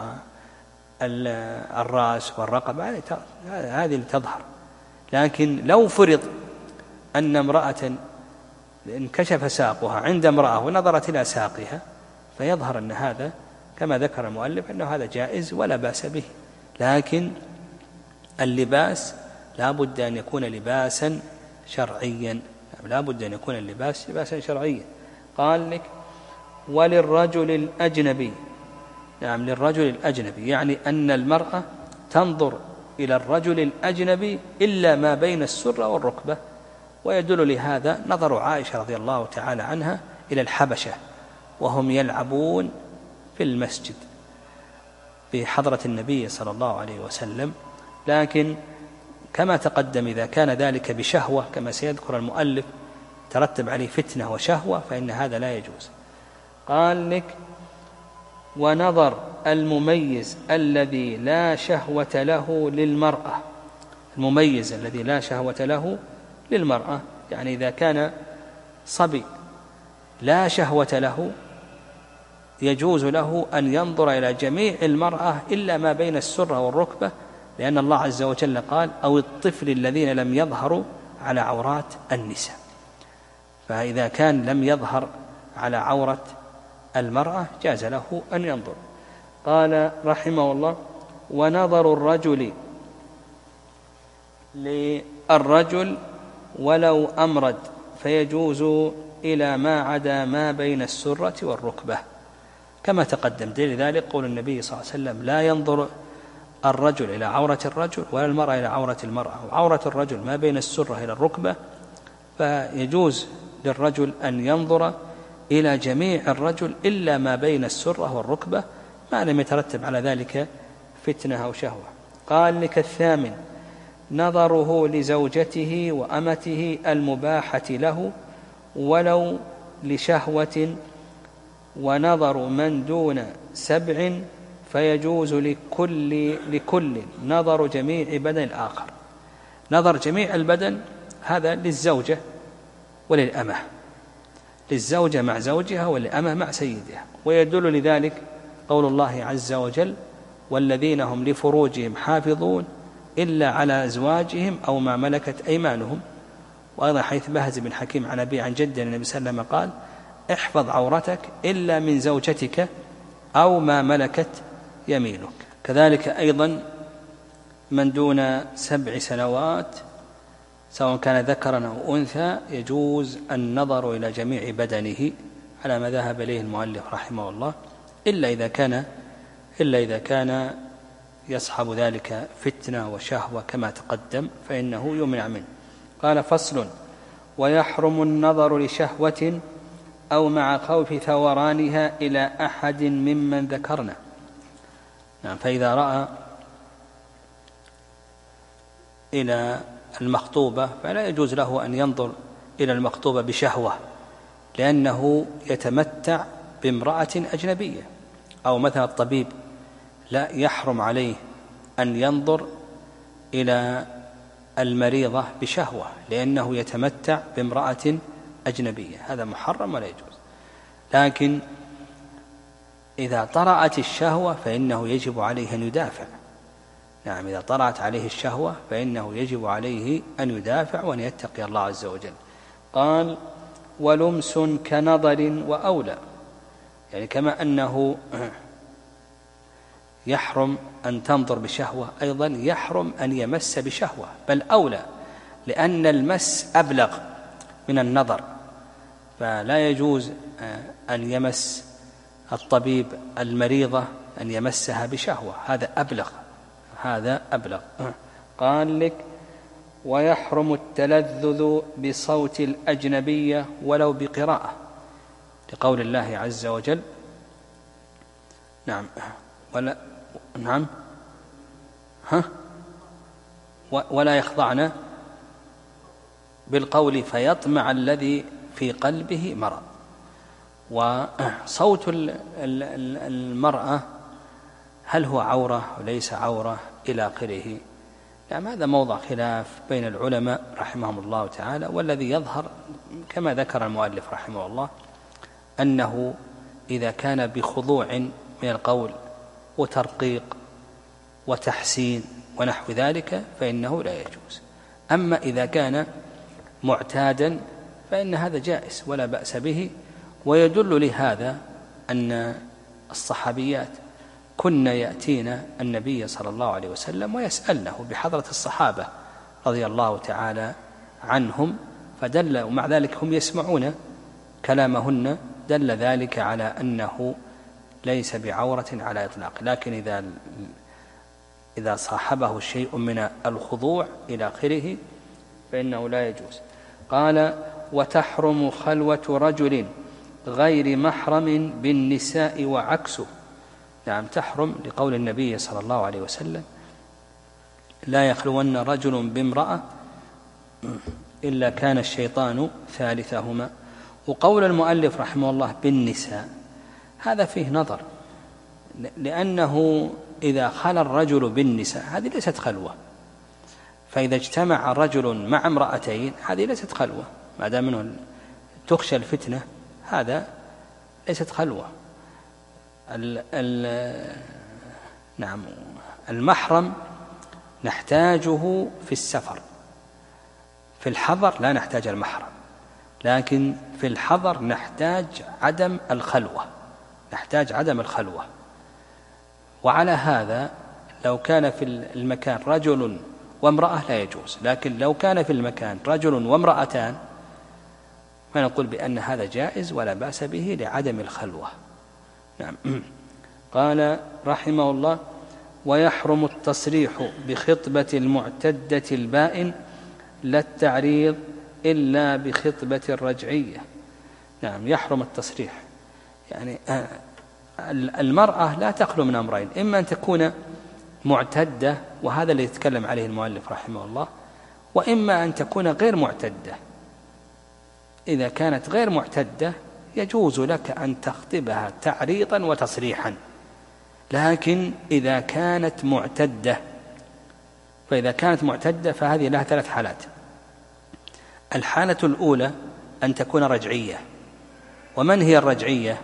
والرأس والرقبة، هذه اللي تظهر. لكن لو فرض أن امرأة انكشف ساقها عند امرأة ونظرت إلى ساقها، فيظهر أن هذا كما ذكر المؤلف أنه هذا جائز ولا بأس به. لكن اللباس لا بد أن يكون لباسا شرعيا، لا بد أن يكون اللباس لباسا شرعيا. قال لك: وللرجل الأجنبي. نعم للرجل الأجنبي، يعني أن المرأة تنظر إلى الرجل الأجنبي إلا ما بين السرة والركبة. ويدل لهذا نظر عائشة رضي الله تعالى عنها إلى الحبشة وهم يلعبون في المسجد بحضرة النبي صلى الله عليه وسلم. لكن كما تقدم إذا كان ذلك بشهوة كما سيذكر المؤلف ترتب عليه فتنة وشهوة فإن هذا لا يجوز. قال لك: ونظر المميز الذي لا شهوة له للمرأة. المميز الذي لا شهوة له للمرأة، يعني إذا كان صبي لا شهوة له يجوز له أن ينظر إلى جميع المرأة إلا ما بين السرة والركبة، لأن الله عز وجل قال: أو الطفل الذين لم يظهروا على عورات النساء. فإذا كان لم يظهر على عورة المرأة جاز له أن ينظر. قال رحمه الله: ونظر الرجل للرجل ولو أمرد فيجوز إلى ما عدا ما بين السرة والركبة. كما تقدم دليل ذلك قول النبي صلى الله عليه وسلم: لا ينظر الرجل إلى عورة الرجل ولا المرأة إلى عورة المرأة، وعورة الرجل ما بين السرة إلى الركبة. فيجوز للرجل أن ينظر إلى جميع الرجل إلا ما بين السرة والركبة ما لم يترتب على ذلك فتنة أو شهوة. قال لك: الثامن نظره لزوجته وأمته المباحة له ولو لشهوة، ونظر من دون سبع فيجوز لكل, لكل نظر جميع بدن الآخر. نظر جميع البدن هذا للزوجة وللأمة، للزوجة مع زوجها والأمة مع سيدها. ويدل لذلك قول الله عز وجل: والذين هم لفروجهم حافظون إلا على أزواجهم أو ما ملكت أيمانهم. وأيضا حيث بهز بن حكيم عن أبي عن جد النبي صلى الله عليه وسلم قال: احفظ عورتك إلا من زوجتك أو ما ملكت يمينك. كذلك أيضا من دون سبع سنوات سواء كان ذكرا أو أنثى يجوز النظر إلى جميع بدنه على ما ذهب إليه المؤلف رحمه الله، إلا إذا كان إلا إذا كان يصحب ذلك فتنة وشهوة كما تقدم فإنه يمنع منه. قال: فصل: ويحرم النظر لشهوة أو مع خوف ثورانها إلى أحد ممن ذكرنا. نعم. فإذا رأى إلى المخطوبة فلا يجوز له أن ينظر إلى المخطوبة بشهوة، لأنه يتمتع بامرأة أجنبية. أو مثلا الطبيب لا يحرم عليه أن ينظر إلى المريضة بشهوة، لأنه يتمتع بامرأة أجنبية، هذا محرم ولا يجوز. لكن إذا طرأت الشهوة فإنه يجب عليه أن يدافع. نعم، إذا طرأت عليه الشهوة فإنه يجب عليه أن يدافع وأن يتقي الله عز وجل. قال: ولمس كنظر وأولى، يعني كما أنه يحرم أن تنظر بشهوة، أيضا يحرم أن يمس بشهوة، بل أولى، لأن المس أبلغ من النظر، فلا يجوز أن يمس الطبيب المريضة أن يمسها بشهوة، هذا أبلغ هذا أبلغ. قال لك: ويحرم التلذذ بصوت الأجنبية ولو بقراءة، لقول الله عز وجل: نعم ولا نعم ها ولا يخضعن بالقول فيطمع الذي في قلبه مرض. وصوت المرأة هل هو عورة وليس عورة إلى آخره، يعني هذا موضع خلاف بين العلماء رحمهم الله تعالى. والذي يظهر كما ذكر المؤلف رحمه الله أنه إذا كان بخضوع من القول وترقيق وتحسين ونحو ذلك فإنه لا يجوز. أما إذا كان معتادا فإن هذا جائز ولا بأس به. ويدل لهذا أن الصحابيات كن يأتين النبي صلى الله عليه وسلم ويسألنه بحضرة الصحابة رضي الله تعالى عنهم، فدل ومع ذلك هم يسمعون كلامهن، دل ذلك على أنه ليس بعورة على إطلاق. لكن إذا إذا صاحبه شيء من الخضوع إلى آخره فإنه لا يجوز. قال: وتحرم خلوة رجل غير محرم بالنساء وعكسه. نعم، تحرم لقول النبي صلى الله عليه وسلم: لا يخلون رجل بامرأة إلا كان الشيطان ثالثهما. وقول المؤلف رحمه الله بالنساء هذا فيه نظر، لأنه إذا خلى الرجل بالنساء هذه ليست خلوة، فإذا اجتمع رجل مع امرأتين هذه ليست خلوة، ما دام منه تخشى الفتنة هذا ليست خلوة. ال ال نعم، المحرم نحتاجه في السفر، في الحضر لا نحتاج المحرم، لكن في الحضر نحتاج عدم الخلوة نحتاج عدم الخلوة. وعلى هذا لو كان في المكان رجل وامرأة لا يجوز، لكن لو كان في المكان رجل وامرأتان فنقول بأن هذا جائز ولا بأس به لعدم الخلوة. نعم. قال رحمه الله: ويحرم التصريح بخطبة المعتدة البائن لا التعريض إلا بخطبة الرجعية. نعم، يحرم التصريح، يعني المرأة لا تخلو من أمرين: إما أن تكون معتدة، وهذا اللي يتكلم عليه المؤلف رحمه الله، وإما أن تكون غير معتدة. إذا كانت غير معتدة يجوز لك أن تخطبها تعريضا وتصريحا، لكن إذا كانت معتدة فإذا كانت معتدة فهذه لها ثلاث حالات. الحالة الأولى أن تكون رجعية. ومن هي الرجعية؟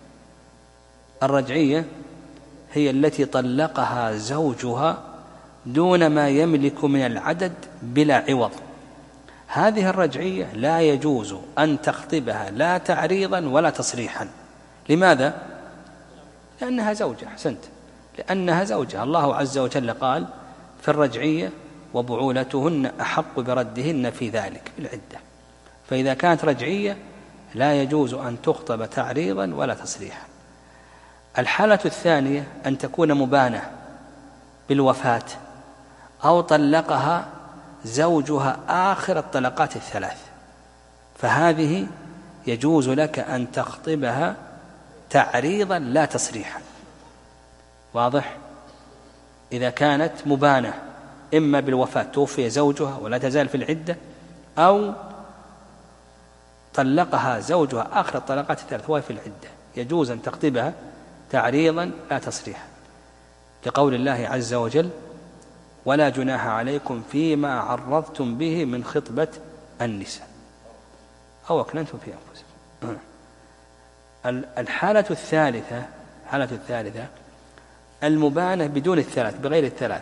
الرجعية هي التي طلقها زوجها دون ما يملك من العدد بلا عوض. هذه الرجعية لا يجوز أن تخطبها لا تعريضا ولا تصريحا. لماذا؟ لأنها زوجة. أحسنت، لأنها زوجة. الله عز وجل قال في الرجعية: وبعولتهن أحق بردهن في ذلك في العدة. فإذا كانت رجعية لا يجوز أن تخطب تعريضا ولا تصريحا. الحالة الثانية أن تكون مبانة بالوفاة أو طلقها زوجها آخر الطلقات الثلاث، فهذه يجوز لك أن تخطبها تعريضا لا تصريحا. واضح؟ إذا كانت مبانة إما بالوفاة توفي زوجها ولا تزال في العدة، أو طلقها زوجها آخر الطلقات الثلاث وهي في العدة، يجوز أن تخطبها تعريضا لا تصريحا، لقول الله عز وجل: ولا جناح عليكم فيما عرضتم به من خطبة النساء أو أكننتم في أنفسكم. الحالة الثالثة الحالة الثالثة المبانة بدون الثلاث، بغير الثلاث.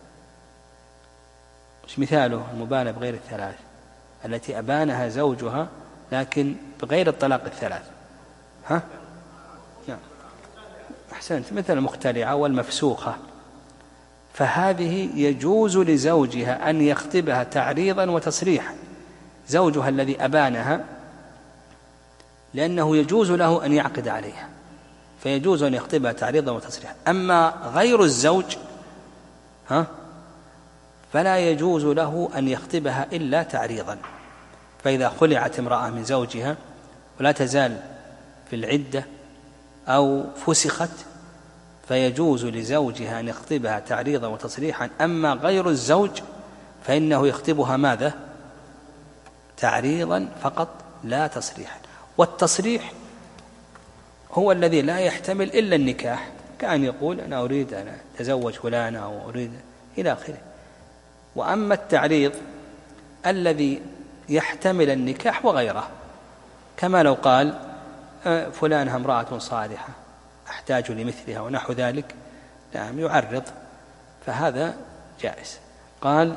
مش مثاله المبانة بغير الثلاث؟ التي أبانها زوجها لكن بغير الطلاق الثلاث. ها؟ نعم أحسنت، مثل المختلعة والمفسوخة، فهذه يجوز لزوجها أن يخطبها تعريضا وتصريحا، زوجها الذي أبانها، لأنه يجوز له أن يعقد عليها، فيجوز أن يخطبها تعريضا وتصريحا. أما غير الزوج ها فلا يجوز له أن يخطبها إلا تعريضا. فإذا خلعت امرأة من زوجها ولا تزال في العدة أو فسخت فيجوز لزوجها أن يخطبها تعريضا وتصريحا. أما غير الزوج فإنه يخطبها ماذا؟ تعريضا فقط لا تصريحا. والتصريح هو الذي لا يحتمل إلا النكاح، كأن يقول أنا أريد أن أتزوج فلانة أو أريد إلى آخره. وأما التعريض الذي يحتمل النكاح وغيره، كما لو قال فلانة امرأة صالحة أحتاج لمثلها ونحو ذلك، نعم يعرض، فهذا جائز. قال: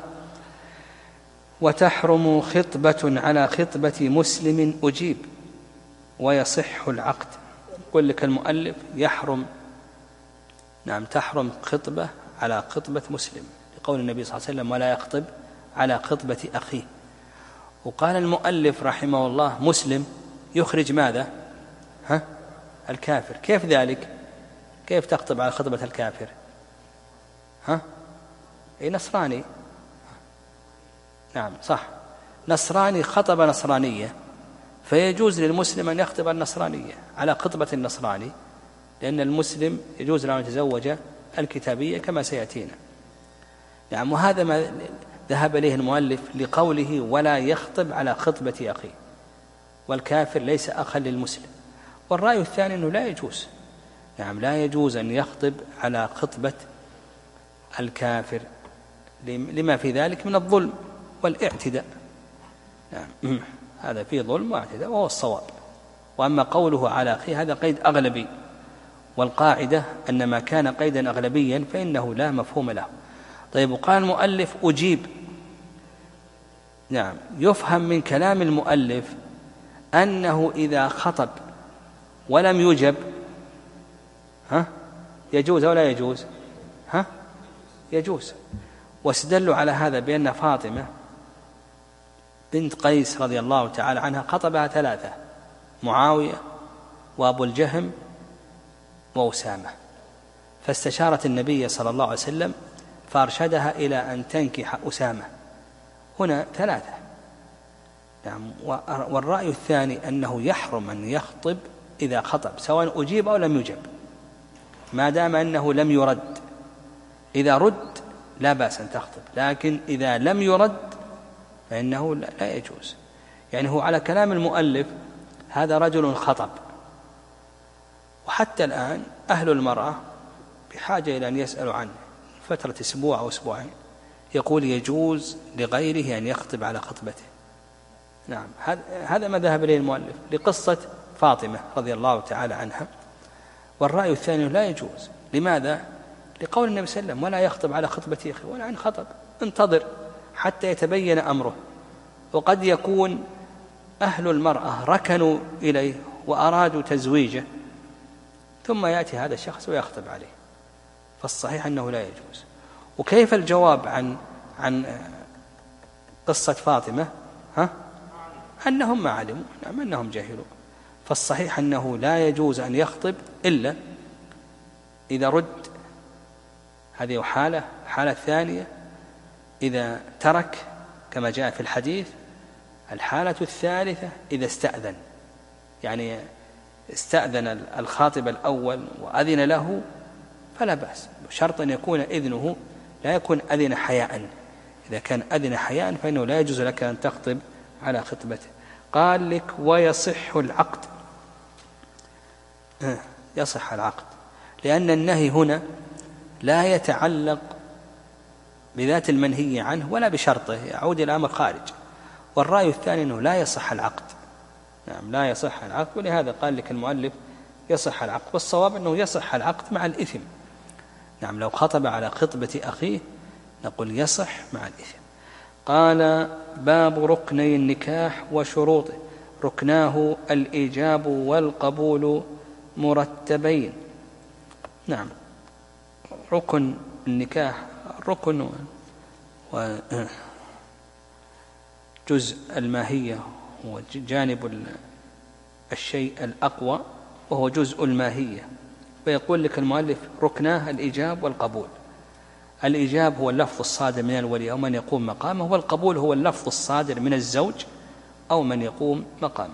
وتحرم خطبة على خطبة مسلم أجيب ويصح العقد. يقول لك المؤلف يحرم، نعم تحرم خطبة على خطبة مسلم، لقول النبي صلى الله عليه وسلم: ولا يخطب على خطبة أخيه. وقال المؤلف رحمه الله: مسلم يخرج ماذا؟ ها؟ الكافر. كيف ذلك؟ كيف تخطب على خطبة الكافر؟ ها؟ أي نصراني. نعم صح، نصراني خطب نصرانية، فيجوز للمسلم أن يخطب النصرانية على خطبة النصراني، لأن المسلم يجوز له أن يتزوج الكتابية كما سيأتينا. نعم، وهذا ما ذهب إليه المؤلف لقوله: ولا يخطب على خطبة أخيه، والكافر ليس أخا للمسلم. والرأي الثاني أنه لا يجوز، نعم لا يجوز أن يخطب على خطبة الكافر لما في ذلك من الظلم والاعتداء. نعم هذا فيه ظلم واعتداء وهو الصواب. وأما قوله على أخيه هذا قيد أغلبي، والقاعدة أن ما كان قيدا أغلبيا فإنه لا مفهوم له. طيب، وقال المؤلف أجيب. نعم، يفهم من كلام المؤلف أنه إذا خطب ولم يجب ها يجوز أو لا يجوز؟ ها يجوز. واستدلوا على هذا بأن فاطمة بنت قيس رضي الله تعالى عنها خطبها ثلاثة: معاوية وأبو الجهم وأسامة، فاستشارت النبي صلى الله عليه وسلم فارشدها إلى أن تنكح أسامة. هنا ثلاثة. نعم، والرأي الثاني أنه يحرم أن يخطب إذا خطب سواء أجيب أو لم يجب، ما دام أنه لم يرد. إذا رد لا بأس أن تخطب، لكن إذا لم يرد فإنه لا يجوز. يعني هو على كلام المؤلف هذا رجل خطب، وحتى الآن أهل المرأة بحاجة إلى أن يسألوا عنه فترة أسبوع أو أسبوعين، يقول يجوز لغيره أن يخطب على خطبته. نعم، هذا ما ذهب إليه المؤلف لقصة فاطمة رضي الله تعالى عنها. والرأي الثاني لا يجوز. لماذا؟ لقول النبي صلى الله عليه وسلم: ولا يخطب على خطبة أخيه. ولا إن خطب انتظر حتى يتبين أمره. وقد يكون أهل المرأة ركنوا إليه وأرادوا تزويجه، ثم يأتي هذا الشخص ويخطب عليه، فالصحيح أنه لا يجوز. وكيف الجواب عن عن قصة فاطمة؟ ها؟ أنهم ما علموا، نعم أنهم جاهلون. فالصحيح أنه لا يجوز أن يخطب إلا إذا رد. هذه حالة. الحالة الثانية إذا ترك كما جاء في الحديث. الحالة الثالثة إذا استأذن، يعني استأذن الخاطب الأول وأذن له فلا بأس، شرط أن يكون إذنه لا يكون أذن حياء، إذا كان أذن حياء فإنه لا يجوز لك أن تخطب على خطبته. قال لك ويصح العقد، يصح العقد، لأن النهي هنا لا يتعلق بذات المنهي عنه ولا بشرطه، يعود إلى أمر خارج. والرأي الثاني أنه لا يصح العقد، نعم لا يصح العقد، ولهذا قال لك المؤلف يصح العقد. والصواب أنه يصح العقد مع الإثم، نعم لو خطب على خطبة أخيه نقول يصح مع الإثم. قال باب ركني النكاح وشروطه، ركناه الإيجاب والقبول مرتبين. نعم ركن النكاح ركن وجزء الماهية هو جانب الشيء الأقوى وهو جزء الماهية. ويقول لك المؤلف ركناه الإيجاب والقبول. الإيجاب هو اللفظ الصادر من الولي أو من يقوم مقامه، والقبول هو اللفظ الصادر من الزوج أو من يقوم مقامه.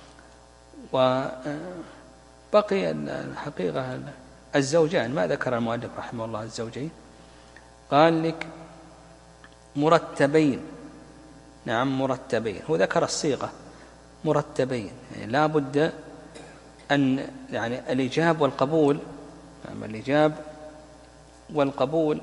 وبقي الحقيقة الزوجان، ما ذكر المؤلف رحمه الله الزوجين، قال لك مرتبين. نعم مرتبين، هو ذكر الصيغة مرتبين، يعني لا بد أن يعني الإيجاب والقبول، نعم الإيجاب والقبول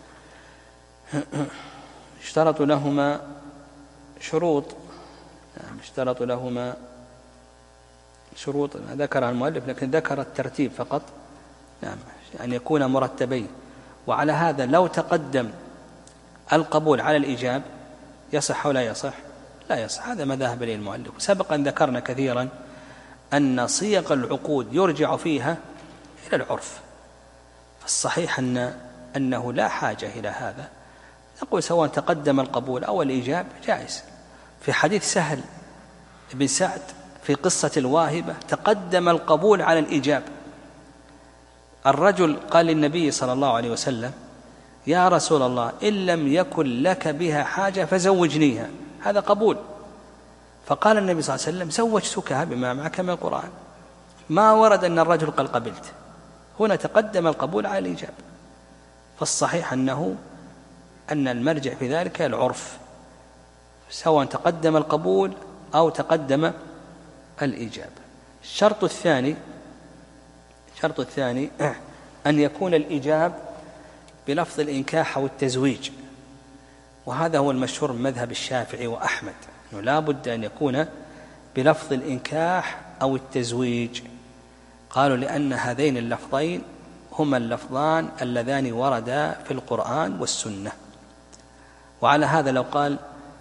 اشترط لهما شروط، نعم اشترط لهما شروط ذكرها المؤلف لكن ذكر الترتيب فقط، نعم أن يكون مرتبين. وعلى هذا لو تقدم القبول على الإيجاب يصح ولا يصح؟ لا يصح، هذا ما ذهب إليه المؤلف. سبق أن ذكرنا كثيرا أن صيغ العقود يرجع فيها إلى العرف، فالصحيح أن أنه لا حاجة إلى هذا، نقول سواء تقدم القبول أو الإيجاب جائز. في حديث سهل بن سعد في قصة الواهبة تقدم القبول على الإيجاب. الرجل قال للنبي صلى الله عليه وسلم يا رسول الله إن لم يكن لك بها حاجة فزوجنيها، هذا قبول. فقال النبي صلى الله عليه وسلم زوجتكها بما معك من القرآن، ما ورد أن الرجل قال قبلت، هنا تقدم القبول على الإيجاب. فالصحيح أنه أن المرجع في ذلك العرف، سواء تقدم القبول أو تقدم الإيجاب. الشرط الثاني الشرط الثاني أن يكون الإيجاب بلفظ الإنكاح أو التزويج، وهذا هو المشهور من مذهب الشافعي وأحمد، أنه لا بد أن يكون بلفظ الإنكاح أو التزويج. قالوا لأن هذين اللفظين هما اللفظان اللذان وردا في القرآن والسنة. وعلى هذا لو قال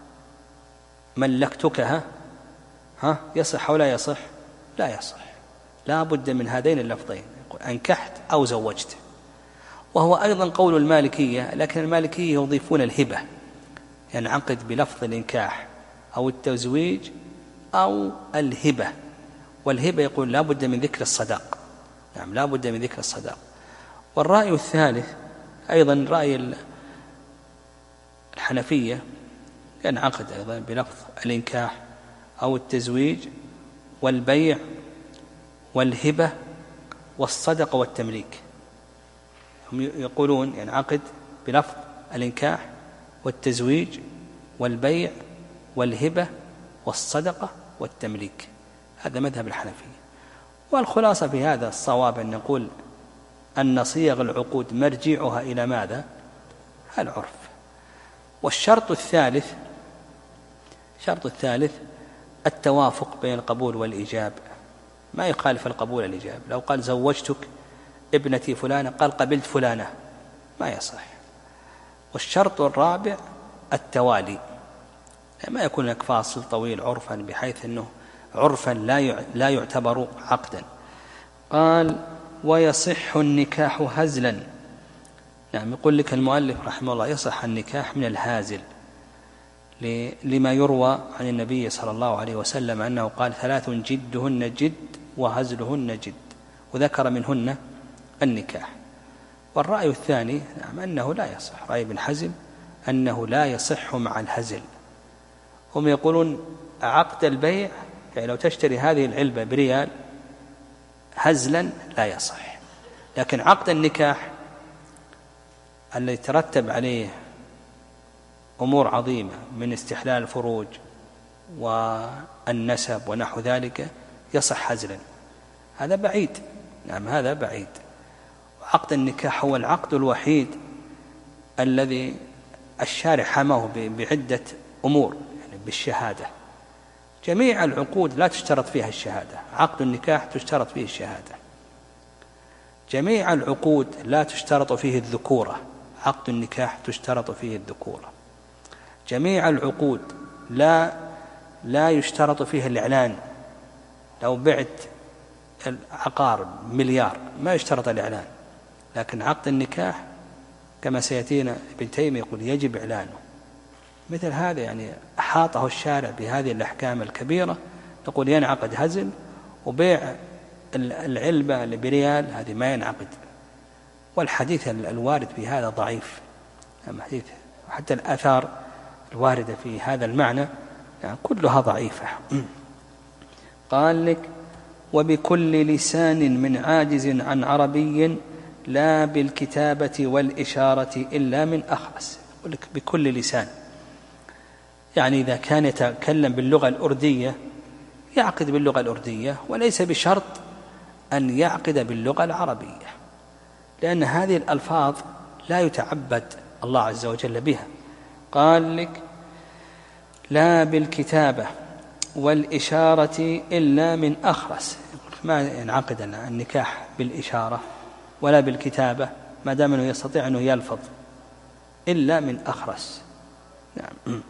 ملكتكها ها يصح أو لا يصح؟ لا يصح، لا بد من هذين اللفظين، أنكحت أو زوجت. وهو أيضا قول المالكية، لكن المالكية يضيفون الهبة، ينعقد يعني بلفظ الإنكاح أو التزويج أو الهبة. والهبة يقول لا بد من ذكر الصداق، نعم لا بد من ذكر الصداق. والرأي الثالث أيضا رأي الحنفية ينعقد أيضا بلفظ الإنكاح أو التزويج والبيع والهبة والصدقة والتمليك. هم يقولون ينعقد بلفظ الإنكاح والتزويج والبيع والهبة والصدقة والتمليك، هذا مذهب الحنفية. والخلاصة في هذا الصواب أن نقول أن صيغ العقود مرجعها إلى ماذا؟ العرف. والشرط الثالث الشرط الثالث التوافق بين القبول والإيجاب، ما يخالف القبول والإيجاب. لو قال زوجتك ابنتي فلانة قال قبلت فلانة ما يصح. والشرط الرابع التوالي، ما يكون لك فاصل طويل عرفا بحيث أنه عرفا لا يعتبر عقدا. قال ويصح النكاح هزلا، نعم يقول لك المؤلف رحمه الله يصح النكاح من الهازل لما يروى عن النبي صلى الله عليه وسلم أنه قال ثلاث جدهن جد وهزلهن جد، وذكر منهن النكاح. والرأي الثاني نعم أنه لا يصح، رأي ابن حزم أنه لا يصح مع الهزل. هم يقولون عقد البيع يعني لو تشتري هذه العلبة بريال هزلا لا يصح، لكن عقد النكاح الذي ترتب عليه أمور عظيمة من استحلال الفروج والنسب ونحو ذلك يصح هزلا، هذا بعيد. نعم هذا بعيد. عقد النكاح هو العقد الوحيد الذي الشارع حماه بعدة أمور، يعني بالشهادة. جميع العقود لا تشترط فيها الشهادة، عقد النكاح تشترط فيه الشهادة. جميع العقود لا تشترط فيه الذكورة، عقد النكاح تشترط فيه الذكورة. جميع العقود لا لا يشترط فيه الإعلان. لو بعت العقار مليار ما يشترط الإعلان، لكن عقد النكاح كما سيأتينا ابن تيمية يقول يجب إعلانه. مثل هذا يعني أحاطه الشارع بهذه الأحكام الكبيرة، نقول ينعقد هزل، وبيع العلبة بريال هذه ما ينعقد. والحديث الوارد في هذا ضعيف، حديث حتى الآثار الواردة في هذا المعنى يعني كلها ضعيفة. قال لك وبكل لسان من عاجز عن عربي لا بالكتابة والإشارة إلا من أخرس. يقول لك بكل لسان، يعني إذا كان يتكلم باللغة الأردية يعقد باللغة الأردية، وليس بشرط أن يعقد باللغة العربية، لأن هذه الألفاظ لا يتعبد الله عز وجل بها. قال لك لا بالكتابة والإشارة إلا من أخرس، ما ينعقد النكاح بالإشارة ولا بالكتابة ما دام أنه يستطيع أنه يلفظ، إلا من أخرس. نعم.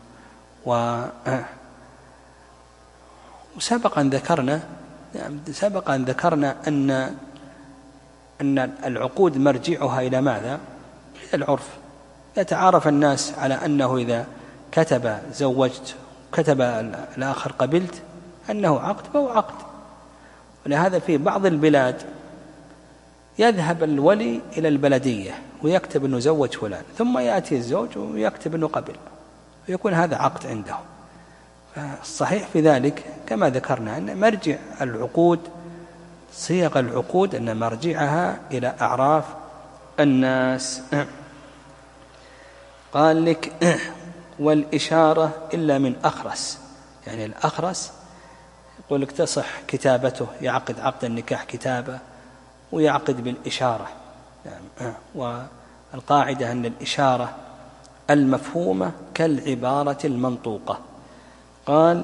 وسبقا ذكرنا سبقا ذكرنا أن أن العقود مرجعها إلى ماذا؟ إلى العرف. يتعارف الناس على أنه إذا كتب زوجت كتب الآخر قبلت أنه عقد فهو عقد. ولهذا في بعض البلاد يذهب الولي إلى البلدية ويكتب أنه زوج فلان، ثم يأتي الزوج ويكتب أنه قبل، ويكون هذا عقد عنده. فالصحيح في ذلك كما ذكرنا أن مرجع العقود صيغ العقود أن مرجعها إلى أعراف الناس. قال لك والإشارة إلا من أخرس، يعني الأخرس يقول لك تصح كتابته، يعقد عقد النكاح كتابة ويعقد بالإشارة. يعني والقاعدة أن الإشارة المفهومة كالعبارة المنطوقة. قال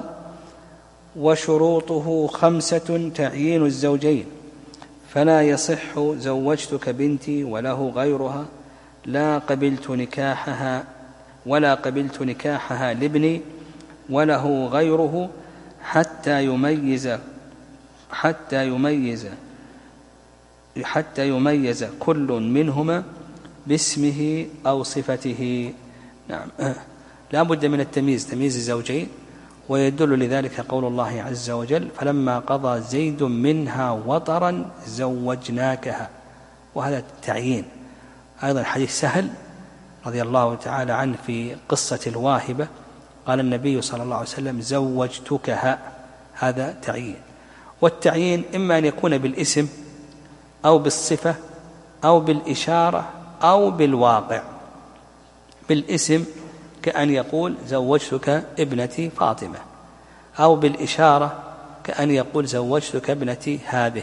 وشروطه خمسة تعيين الزوجين، فلا يصح زوجتك بنتي وله غيرها، لا قبلت نكاحها ولا قبلت نكاحها لابني وله غيره، حتى يميز حتى يميز حتى يميز كل منهما باسمه أو صفته. نعم لا بد من التمييز، تمييز الزوجين، ويدل لذلك قول الله عز وجل فلما قضى زيد منها وطرا زوجناكها، وهذا تعيين. أيضا حديث سهل رضي الله تعالى عنه في قصة الواهبة قال النبي صلى الله عليه وسلم زوجتكها، هذا تعيين. والتعيين إما أن يكون بالاسم أو بالصفة أو بالإشارة أو بالواقع. بالاسم كأن يقول زوجتك ابنتي فاطمة، أو بالإشارة كأن يقول زوجتك ابنتي هذه،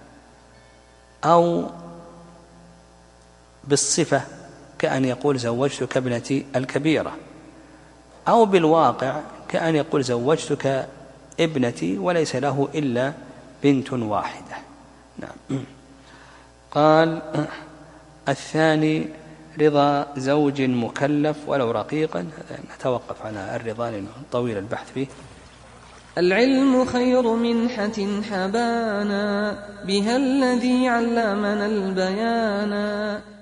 أو بالصفة كأن يقول زوجتك ابنتي الكبيرة، أو بالواقع كأن يقول زوجتك ابنتي وليس له إلا بنت واحدة. نعم. قال الثاني رضا زوج مكلف ولو رقيقا، نتوقف على الرضا لأنه طويل البحث فيه. العلم خير منحة حبانا، بها الذي علمنا البيانا.